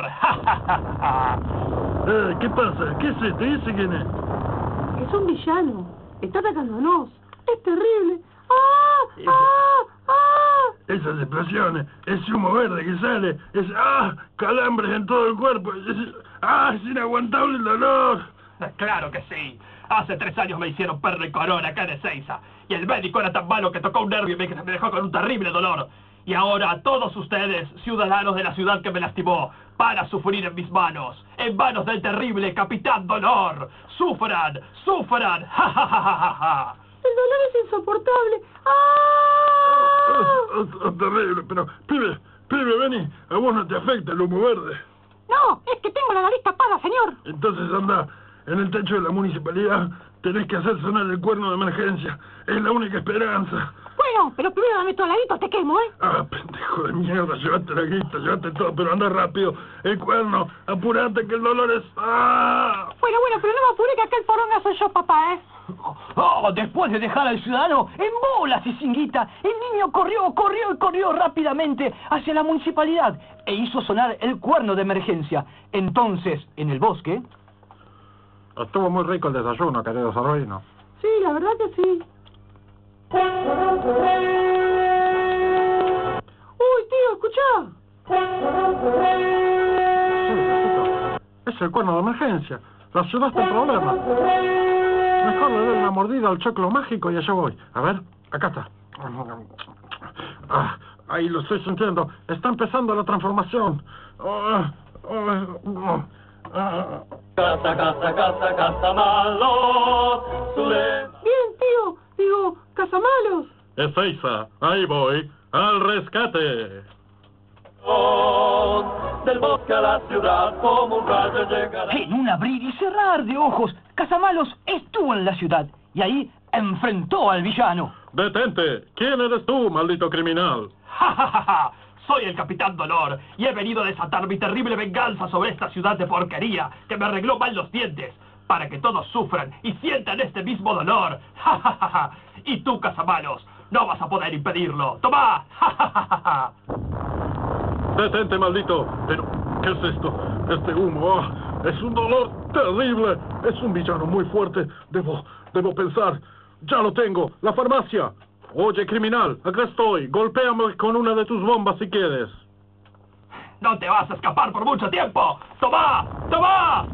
¿Qué pasa? ¿Qué es este? ¿Ese quién es? Es un villano. Está atacándonos. Es terrible. ¡Ah! ¡Ah! ¡Ah! Esas explosiones, ese humo verde que sale, calambres en todo el cuerpo, es inaguantable el dolor. Claro que sí. Hace 3 años me hicieron perro y corona acá en Ezeiza. Y el médico era tan malo que tocó un nervio y me dejó con un terrible dolor. Y ahora todos ustedes, ciudadanos de la ciudad que me lastimó, van a sufrir en mis manos, en manos del terrible Capitán Dolor. ¡Sufran! ¡Ja, ja, ja, ja, ja! El dolor es insoportable. Terrible, pero... Pibe, vení, a vos no te afecta el humo verde. No, es que tengo la nariz tapada, señor. Entonces anda, en el techo de la municipalidad tenés que hacer sonar el cuerno de emergencia. Es la única esperanza. Bueno, pero primero dame tu heladito, te quemo, ¿eh? Pendejo de mierda, llévate la guita, llévate todo, pero anda rápido. El cuerno, apurate que el dolor es... Bueno, pero no me apure que acá el poronga soy yo, papá, ¿eh? Después de dejar al ciudadano en bolas y sin guita, el niño corrió rápidamente hacia la municipalidad e hizo sonar el cuerno de emergencia. Entonces, en el bosque... Estuvo muy rico el desayuno, querido sobrino. Sí, la verdad que sí. Uy, tío, escuchá. Es el cuerno de emergencia. La ciudad está en problemas. Mejor le doy una mordida al choclo mágico y allá voy. A ver, acá está. Ahí lo estoy sintiendo. Está empezando la transformación. Casa malos. Bien, tío. Digo, Casamalos. Ezeiza, ahí voy. Al rescate. Del bosque a la ciudad como un rayo llegará. En un abrir y cerrar de ojos, Casamalos estuvo en la ciudad y ahí enfrentó al villano. ¡Detente! ¿Quién eres tú, maldito criminal? ¡Ja, ja, ja, ja! Soy el Capitán Dolor y he venido a desatar mi terrible venganza sobre esta ciudad de porquería que me arregló mal los dientes, para que todos sufran y sientan este mismo dolor. ¡Ja, ja, ja, ja! Y tú, Casamalos, no vas a poder impedirlo. ¡Toma! ¡Ja, ja, ja, ja, ja! ¡Detente, maldito! Pero, ¿qué es esto? Este humo, es un dolor terrible. Es un villano muy fuerte. Debo pensar. Ya lo tengo, la farmacia. Oye, criminal, acá estoy. Golpéame con una de tus bombas si quieres. ¡No te vas a escapar por mucho tiempo! ¡Toma! ¡Toma!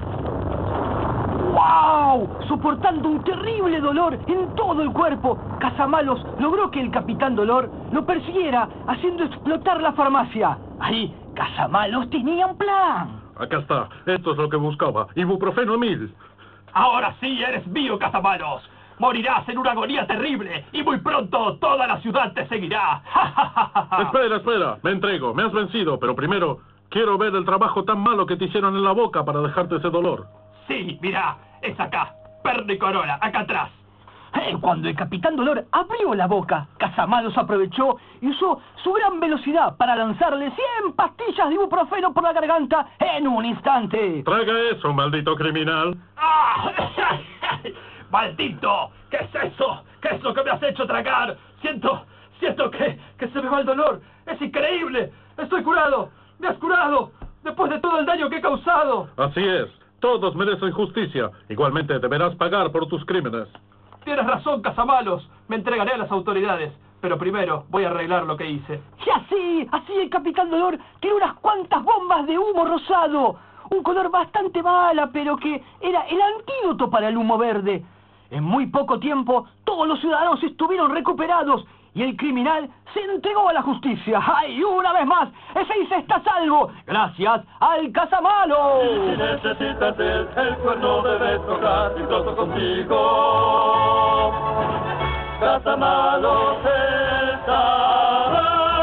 ¡Wow! Soportando un terrible dolor en todo el cuerpo, Casamalos logró que el Capitán Dolor lo persiguiera, haciendo explotar la farmacia. Ahí, Casamalos tenía un plan. Acá está, esto es lo que buscaba. Ibuprofeno 1000. Ahora sí eres mío, Casamalos. Morirás en una agonía terrible y muy pronto toda la ciudad te seguirá. Espera, me entrego, me has vencido, pero primero quiero ver el trabajo tan malo que te hicieron en la boca para dejarte ese dolor. Sí, mira, es acá, perno y corona, acá atrás. Cuando el Capitán Dolor abrió la boca, Casamalos aprovechó y usó su gran velocidad para lanzarle 100 pastillas de ibuprofeno por la garganta en un instante. Traga eso, maldito criminal. ¡Ah! ¡Maldito! ¿Qué es eso? ¿Qué es lo que me has hecho tragar? Siento que se me va el dolor. ¡Es increíble! ¡Estoy curado! ¡Me has curado! Después de todo el daño que he causado. Así es. Todos merecen justicia. Igualmente deberás pagar por tus crímenes. Tienes razón, Cazamalos. Me entregaré a las autoridades. Pero primero voy a arreglar lo que hice. Y así el Capitán Dolor tiene unas cuantas bombas de humo rosado. Un color bastante mala, pero que era el antídoto para el humo verde. En muy poco tiempo, todos los ciudadanos estuvieron recuperados y el criminal se entregó a la justicia. ¡Ay, una vez más! Ezeiza está a salvo, gracias al Cazamalos. Si necesitas el cuerno debes tocar y pronto contigo. Cazamalos estará.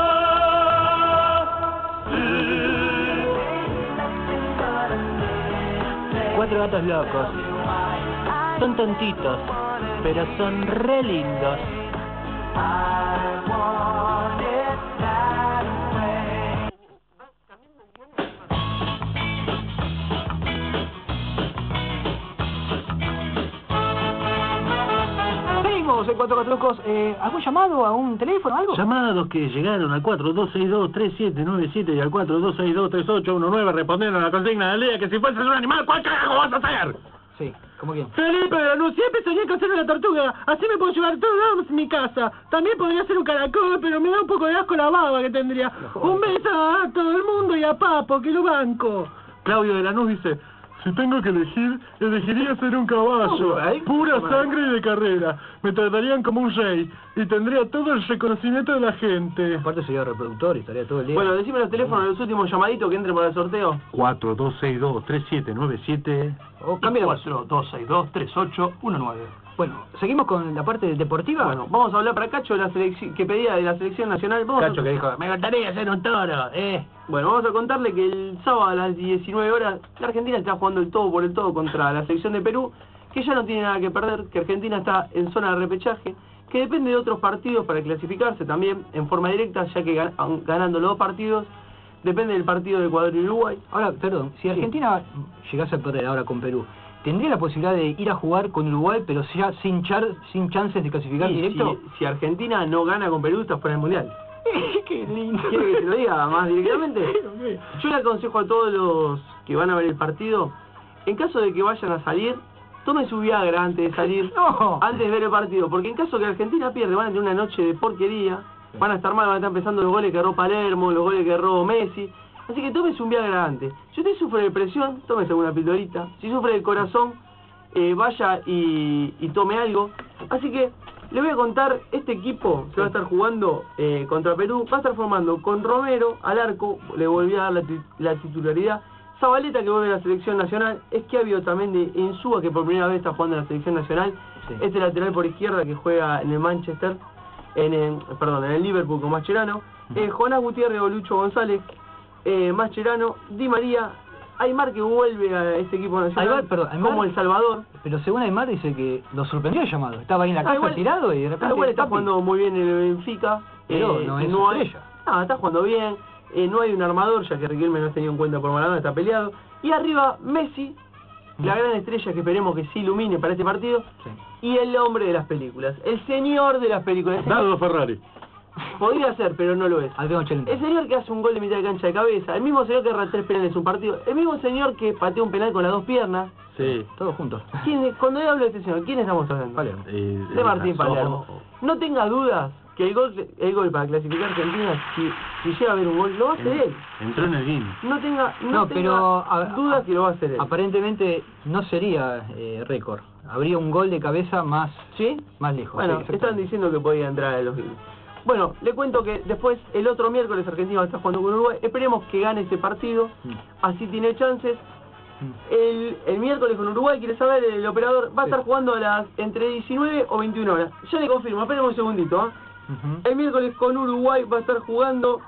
Cuatro gatos locos. Son tontitos, pero son re lindos. Seguimos en Cuatro Gatos Locos. ¿Algún llamado a un teléfono, algo? Llamados que llegaron al 4262-3797 y al 4262-3819 respondieron a la consigna del día que si fueses un animal, ¿cuál carajo vas a hacer? Sí, ¿cómo quién? Felipe, no siempre soñé con ser una tortuga. Así me puedo llevar todos lados en mi casa. También podría ser un caracol, pero me da un poco de asco la baba que tendría. Un beso a todo el mundo y a Papo, que lo banco. Claudio de Lanús dice: si tengo que elegir, elegiría ser un caballo, pura sangre y de carrera. Me tratarían como un rey y tendría todo el reconocimiento de la gente. Aparte sería reproductor y estaría todo el día. Bueno, decime los teléfonos de los últimos llamaditos que entren para el sorteo. 4262-3797 o cambia 4262-3819. Bueno, seguimos con la parte deportiva. Bueno, vamos a hablar para Cacho de la selección, que pedía de la selección nacional. Cacho que dijo, me gustaría ser un toro, Bueno, vamos a contarle que el sábado a las 19 horas la Argentina está jugando el todo por el todo contra la selección de Perú, que ya no tiene nada que perder, que Argentina está en zona de repechaje, que depende de otros partidos para clasificarse también en forma directa, ya que ganando los dos partidos depende del partido de Ecuador y Uruguay. Ahora, perdón, si Argentina llegase a perder ahora con Perú, ¿tendría la posibilidad de ir a jugar con Uruguay, pero ya sin chances de clasificar directo? Si Argentina no gana con Perú, está fuera del Mundial. ¡Qué lindo! ¿Quiere que te lo diga más directamente? Yo le aconsejo a todos los que van a ver el partido, en caso de que vayan a salir, tomen su Viagra antes de salir, antes de ver el partido, porque en caso que Argentina pierde, van a tener una noche de porquería, van a estar mal, van a estar empezando los goles que erró Palermo, los goles que erró Messi. Así que tómese un Viagra antes. Si usted sufre de presión, tómese una pildorita. Si sufre del corazón, vaya y tome algo. Así que le voy a contar, este equipo que va a estar jugando contra Perú, va a estar formando con Romero al arco, le volví a dar la titularidad. Zabaleta, que vuelve a la selección nacional. Esquiavi Otamendi de Insúa, que por primera vez está jugando en la selección nacional. Este lateral por izquierda que juega en el Manchester, en el Liverpool con Mascherano. Jonás Gutiérrez o Lucho González. Mascherano, Di María, Aymar, que vuelve a este equipo nacional, Aymar, como El Salvador. Pero según Aymar dice que lo sorprendió el llamado. Estaba ahí en la casa tirado y de repente... Igual está jugando muy bien en el Benfica. Pero no es estrella. Está jugando bien. No hay un armador, ya que Riquelme no es tenido en cuenta por Maradona, está peleado. Y arriba, Messi, la gran estrella que esperemos que sí ilumine para este partido. Y el hombre de las películas, el señor de las películas. Dardo Ferrari. Podría ser, pero no lo es. El señor que hace un gol de mitad de cancha de cabeza, el mismo señor que erra 3 penales en un partido, el mismo señor que patea un penal con las 2 piernas. Sí. Todos juntos. Cuando yo hablo de este señor, ¿quién estamos hablando? De Martín Palermo. No tenga dudas que el gol para clasificar a Argentina, si llega a haber un gol, lo va a hacer él. Entró en el game. No tenga dudas que lo va a hacer él. Aparentemente no sería récord. Habría un gol de cabeza más lejos. Bueno, están diciendo que podía entrar a los goles. Bueno, le cuento que después, el otro miércoles, Argentina va a estar jugando con Uruguay. Esperemos que gane ese partido, así tiene chances. El miércoles con Uruguay, quiere saber, el operador va a estar jugando entre 19 o 21 horas. Ya le confirmo, espérenme un segundito. El miércoles con Uruguay va a estar jugando,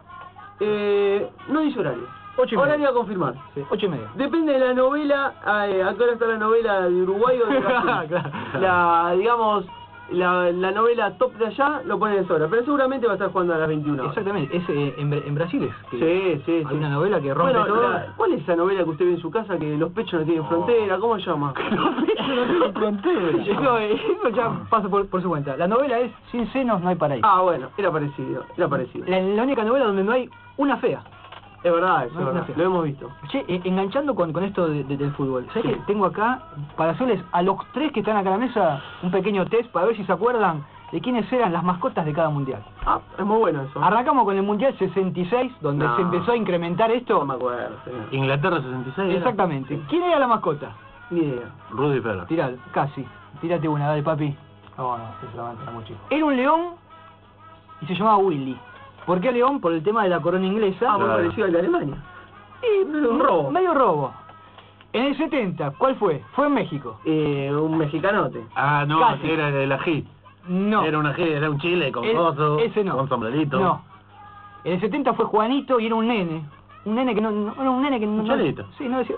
no dice horario. 8:30. Horario a confirmar. 8:30. Depende de la novela, ¿a qué hora está la novela de Uruguay o de Brasil? Digamos... La novela top de allá lo pone de esa hora, pero seguramente va a estar jugando a las 21 horas. Exactamente, en Brasil es que sí. Hay una novela que rompe todo. ¿Cuál es esa novela que usted ve en su casa que los pechos no tienen frontera? ¿Cómo se llama? Los pechos no tienen frontera. Eso ya pasa por su cuenta. La novela es Sin senos no hay paraíso. Ah, bueno, era parecido. La única novela donde no hay una fea. Es verdad, eso No, es no verdad. sé. Lo hemos visto. Che, enganchando con esto del fútbol, ¿sabes Sí. que tengo acá, para hacerles a los tres que están acá en la mesa, un pequeño test para ver si se acuerdan de quiénes eran las mascotas de cada mundial? Ah, es muy bueno eso. Arrancamos con el mundial 66, donde No. se empezó a incrementar esto. No me acuerdo, señor. Inglaterra 66. ¿era? Exactamente. ¿Quién era la mascota? Ni idea. Rudy Feller. Tirad, casi. Tírate una, dale, papi. No, sinceramente era muy chico. Era un león y se llamaba Willy. ¿Por qué león? Por el tema de la corona inglesa. Ah, muy Claro. parecido al de Alemania. Y un robo. Medio robo. En el 70, ¿cuál fue? Fue en México. Un mexicanote. Ah, no, Casi. era el ají. No. Era un ají, era un chile con coso, Ese no. con sombrerito. No. En el 70 fue Juanito y era un nene. Un nene que no era un nene que no... Un chalito. Sí, no decía...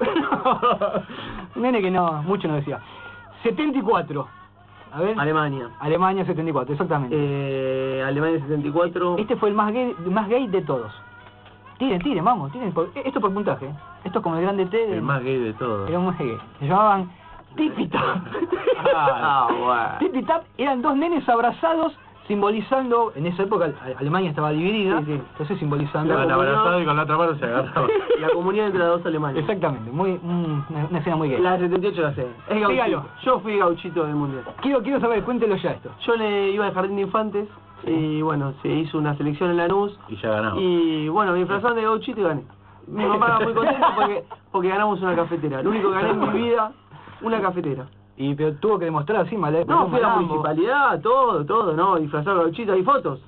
un nene que no, mucho no decía. 74. A ver. Alemania. Alemania 74, exactamente. Alemania 74. Este fue el más gay de todos. Tiren, vamos, tiren. Esto por puntaje. ¿Eh? Esto es como el grande T. El más gay de todos. Era un más gay. Se llamaban Tipi Tap. Bueno. Tipi Tap eran dos nenes abrazados, simbolizando, en esa época Alemania estaba dividida, Sí, sí. entonces simbolizando... Estaban abrazados y con la otra mano se agarraban. La comunión entre las dos Alemanias. Exactamente, una escena muy gay. La de 78 la sé. Es gauchito. Dígalo. Yo fui gauchito del mundial. Quiero saber, cuéntelo ya esto. Yo le iba al jardín de infantes y bueno, se hizo una selección en Lanús Y ya ganaba. y bueno, me disfrazaron de gauchito y gané. Mi mamá estaba muy contenta porque ganamos una cafetera. Lo único que gané en mi vida, una cafetera. Pero tuvo que demostrar así, mal. No, fue la municipalidad, todo, no, disfrazado de gauchito, hay fotos.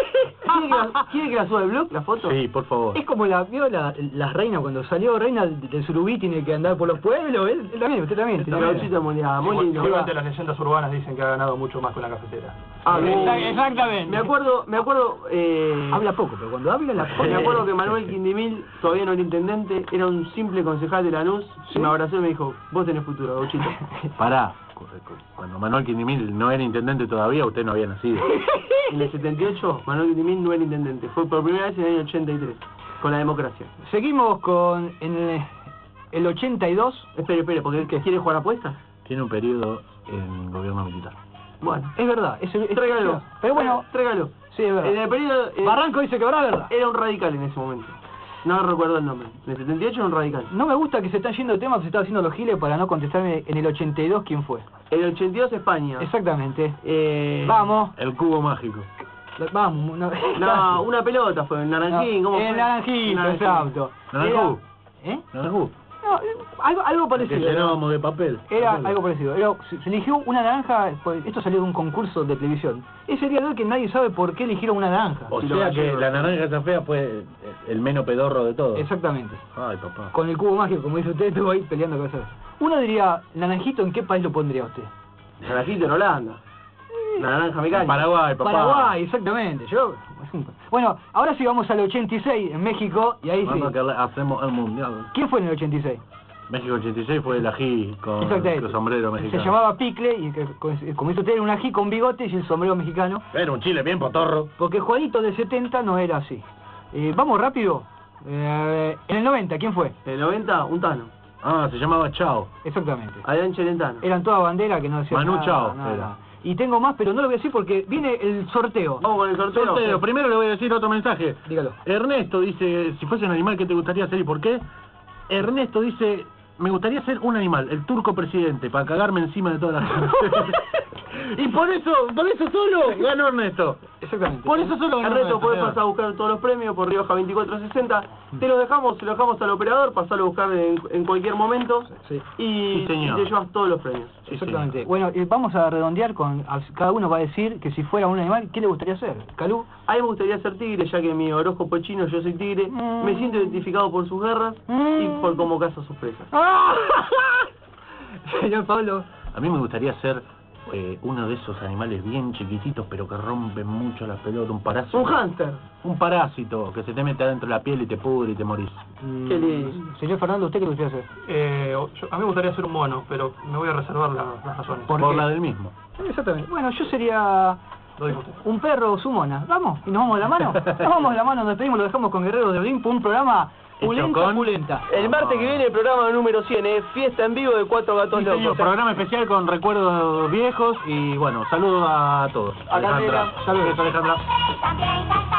¿Quiere que la suba al blog, la foto? Sí, por favor. Es como ¿vio las reinas cuando salió reina del Surubí, tiene que andar por los pueblos? Él también, usted también. El tiene que- gauchito mundial, muy lindo. Seguramente las leyendas urbanas dicen que ha ganado mucho más con la cafetera. Ah, Exactamente. Me acuerdo, Habla poco, pero cuando habla la me acuerdo que Manuel Quindimil todavía no era intendente, era un simple concejal de Lanús, y me abrazó y me dijo, vos tenés futuro, gauchito. Pará. Cuando Manuel Quindimil no era intendente todavía, usted no había nacido. En el 78, Manuel Quindimil no era intendente, fue por primera vez en el año 83, con la democracia. Seguimos con el 82. Espere, porque ¿quiere jugar apuestas? Tiene un periodo en gobierno militar. Bueno, Es verdad. tráigalo. Pero bueno, Tráigalo. sí, es verdad. En el periodo... Barranco dice que verdad, verdad. Era un radical en ese momento. No recuerdo el nombre. En el 78 era un radical. No me gusta que se están yendo de tema, que se está haciendo los giles para no contestarme en el 82 quién fue. En el 82 España. Exactamente. Eh, Vamos. El cubo mágico. Vamos. No, una pelota fue, en Naranjín, ¿cómo fue? El naranjito, Naranjín. exacto. Naranjú. ¿Eh? Naranjú. No, algo Que parecido. llenábamos de papel. Era Papel. algo parecido. Se eligió una naranja, pues, esto salió de un concurso de televisión. Ese día de hoy que nadie sabe por qué eligieron una naranja. O Y los sea que gallegos. la naranja esa fea fue el menos pedorro de todos. Exactamente. Ay, papá. Con el cubo mágico, como dice usted, estuvo ahí peleando con eso. Uno diría, naranjito, ¿en qué país lo pondría usted? Naranjito en Holanda. La naranja mecánica. Paraguay, papá. Paraguay, exactamente. Bueno, ahora sí vamos al 86 en México y ahí sí. Cuando que hacemos el mundial. ¿Quién fue en el 86? México 86 fue el ají con Exactamente. el sombrero mexicano. Se llamaba Picle y como dice usted era un ají con bigotes y el sombrero mexicano. Era un chile bien potorro. Porque Juanito del 70 no era así. Vamos rápido. En el 90, ¿quién fue? En el 90, un Tano. Ah, se llamaba Chao. Exactamente. Adrián Celentano. Eran toda bandera que no decía Manu nada, Chao nada. era. Y tengo más, pero no lo voy a decir porque viene el sorteo. Vamos con el sorteo. Sorteo. Primero le voy a decir otro mensaje. Dígalo. Ernesto dice, si fuese un animal, ¿qué te gustaría ser y por qué? Ernesto dice, me gustaría ser un animal, el turco presidente, para cagarme encima de todas las gente. Y por eso solo ganó Ernesto. Exactamente. Por eso solo ganó Ernesto, podés señor. pasar a buscar todos los premios por Rioja 2460. Se lo dejamos al operador, pasarlo a buscar en cualquier momento. Sí. Y, Sí, señor. y te llevas todos los premios. Sí, Exactamente. señor. Bueno, vamos a redondear cada uno va a decir que si fuera un animal, ¿qué le gustaría ser? Calú. A mí me gustaría ser tigre, ya que mi horóscopo es chino, yo soy tigre. Me siento identificado por sus guerras y por cómo caza sus presas. Señor Pablo. A mí me gustaría ser uno de esos animales bien chiquititos, pero que rompen mucho la pelota, un parásito. Un hámster. Un parásito que se te mete adentro de la piel y te pudre y te morís. Qué lindo. Señor Fernando, ¿usted qué le gustaría hacer? A mí me gustaría ser un mono, pero me voy a reservar las razones. ¿Por Por qué? la del mismo. Exactamente. Bueno, yo sería Lo dijo usted. un perro sumona. Vamos, y nos vamos de la mano. Nos vamos de la mano, nos despedimos, lo dejamos con Guerrero de Olimpo, un programa pulenta, con- pulenta. El martes que viene el programa número 100, fiesta en vivo de Cuatro Gatos Sí, señor, Locos. programa especial con recuerdos viejos y bueno, saludos a todos. A Candela. Saludos, Alejandra. También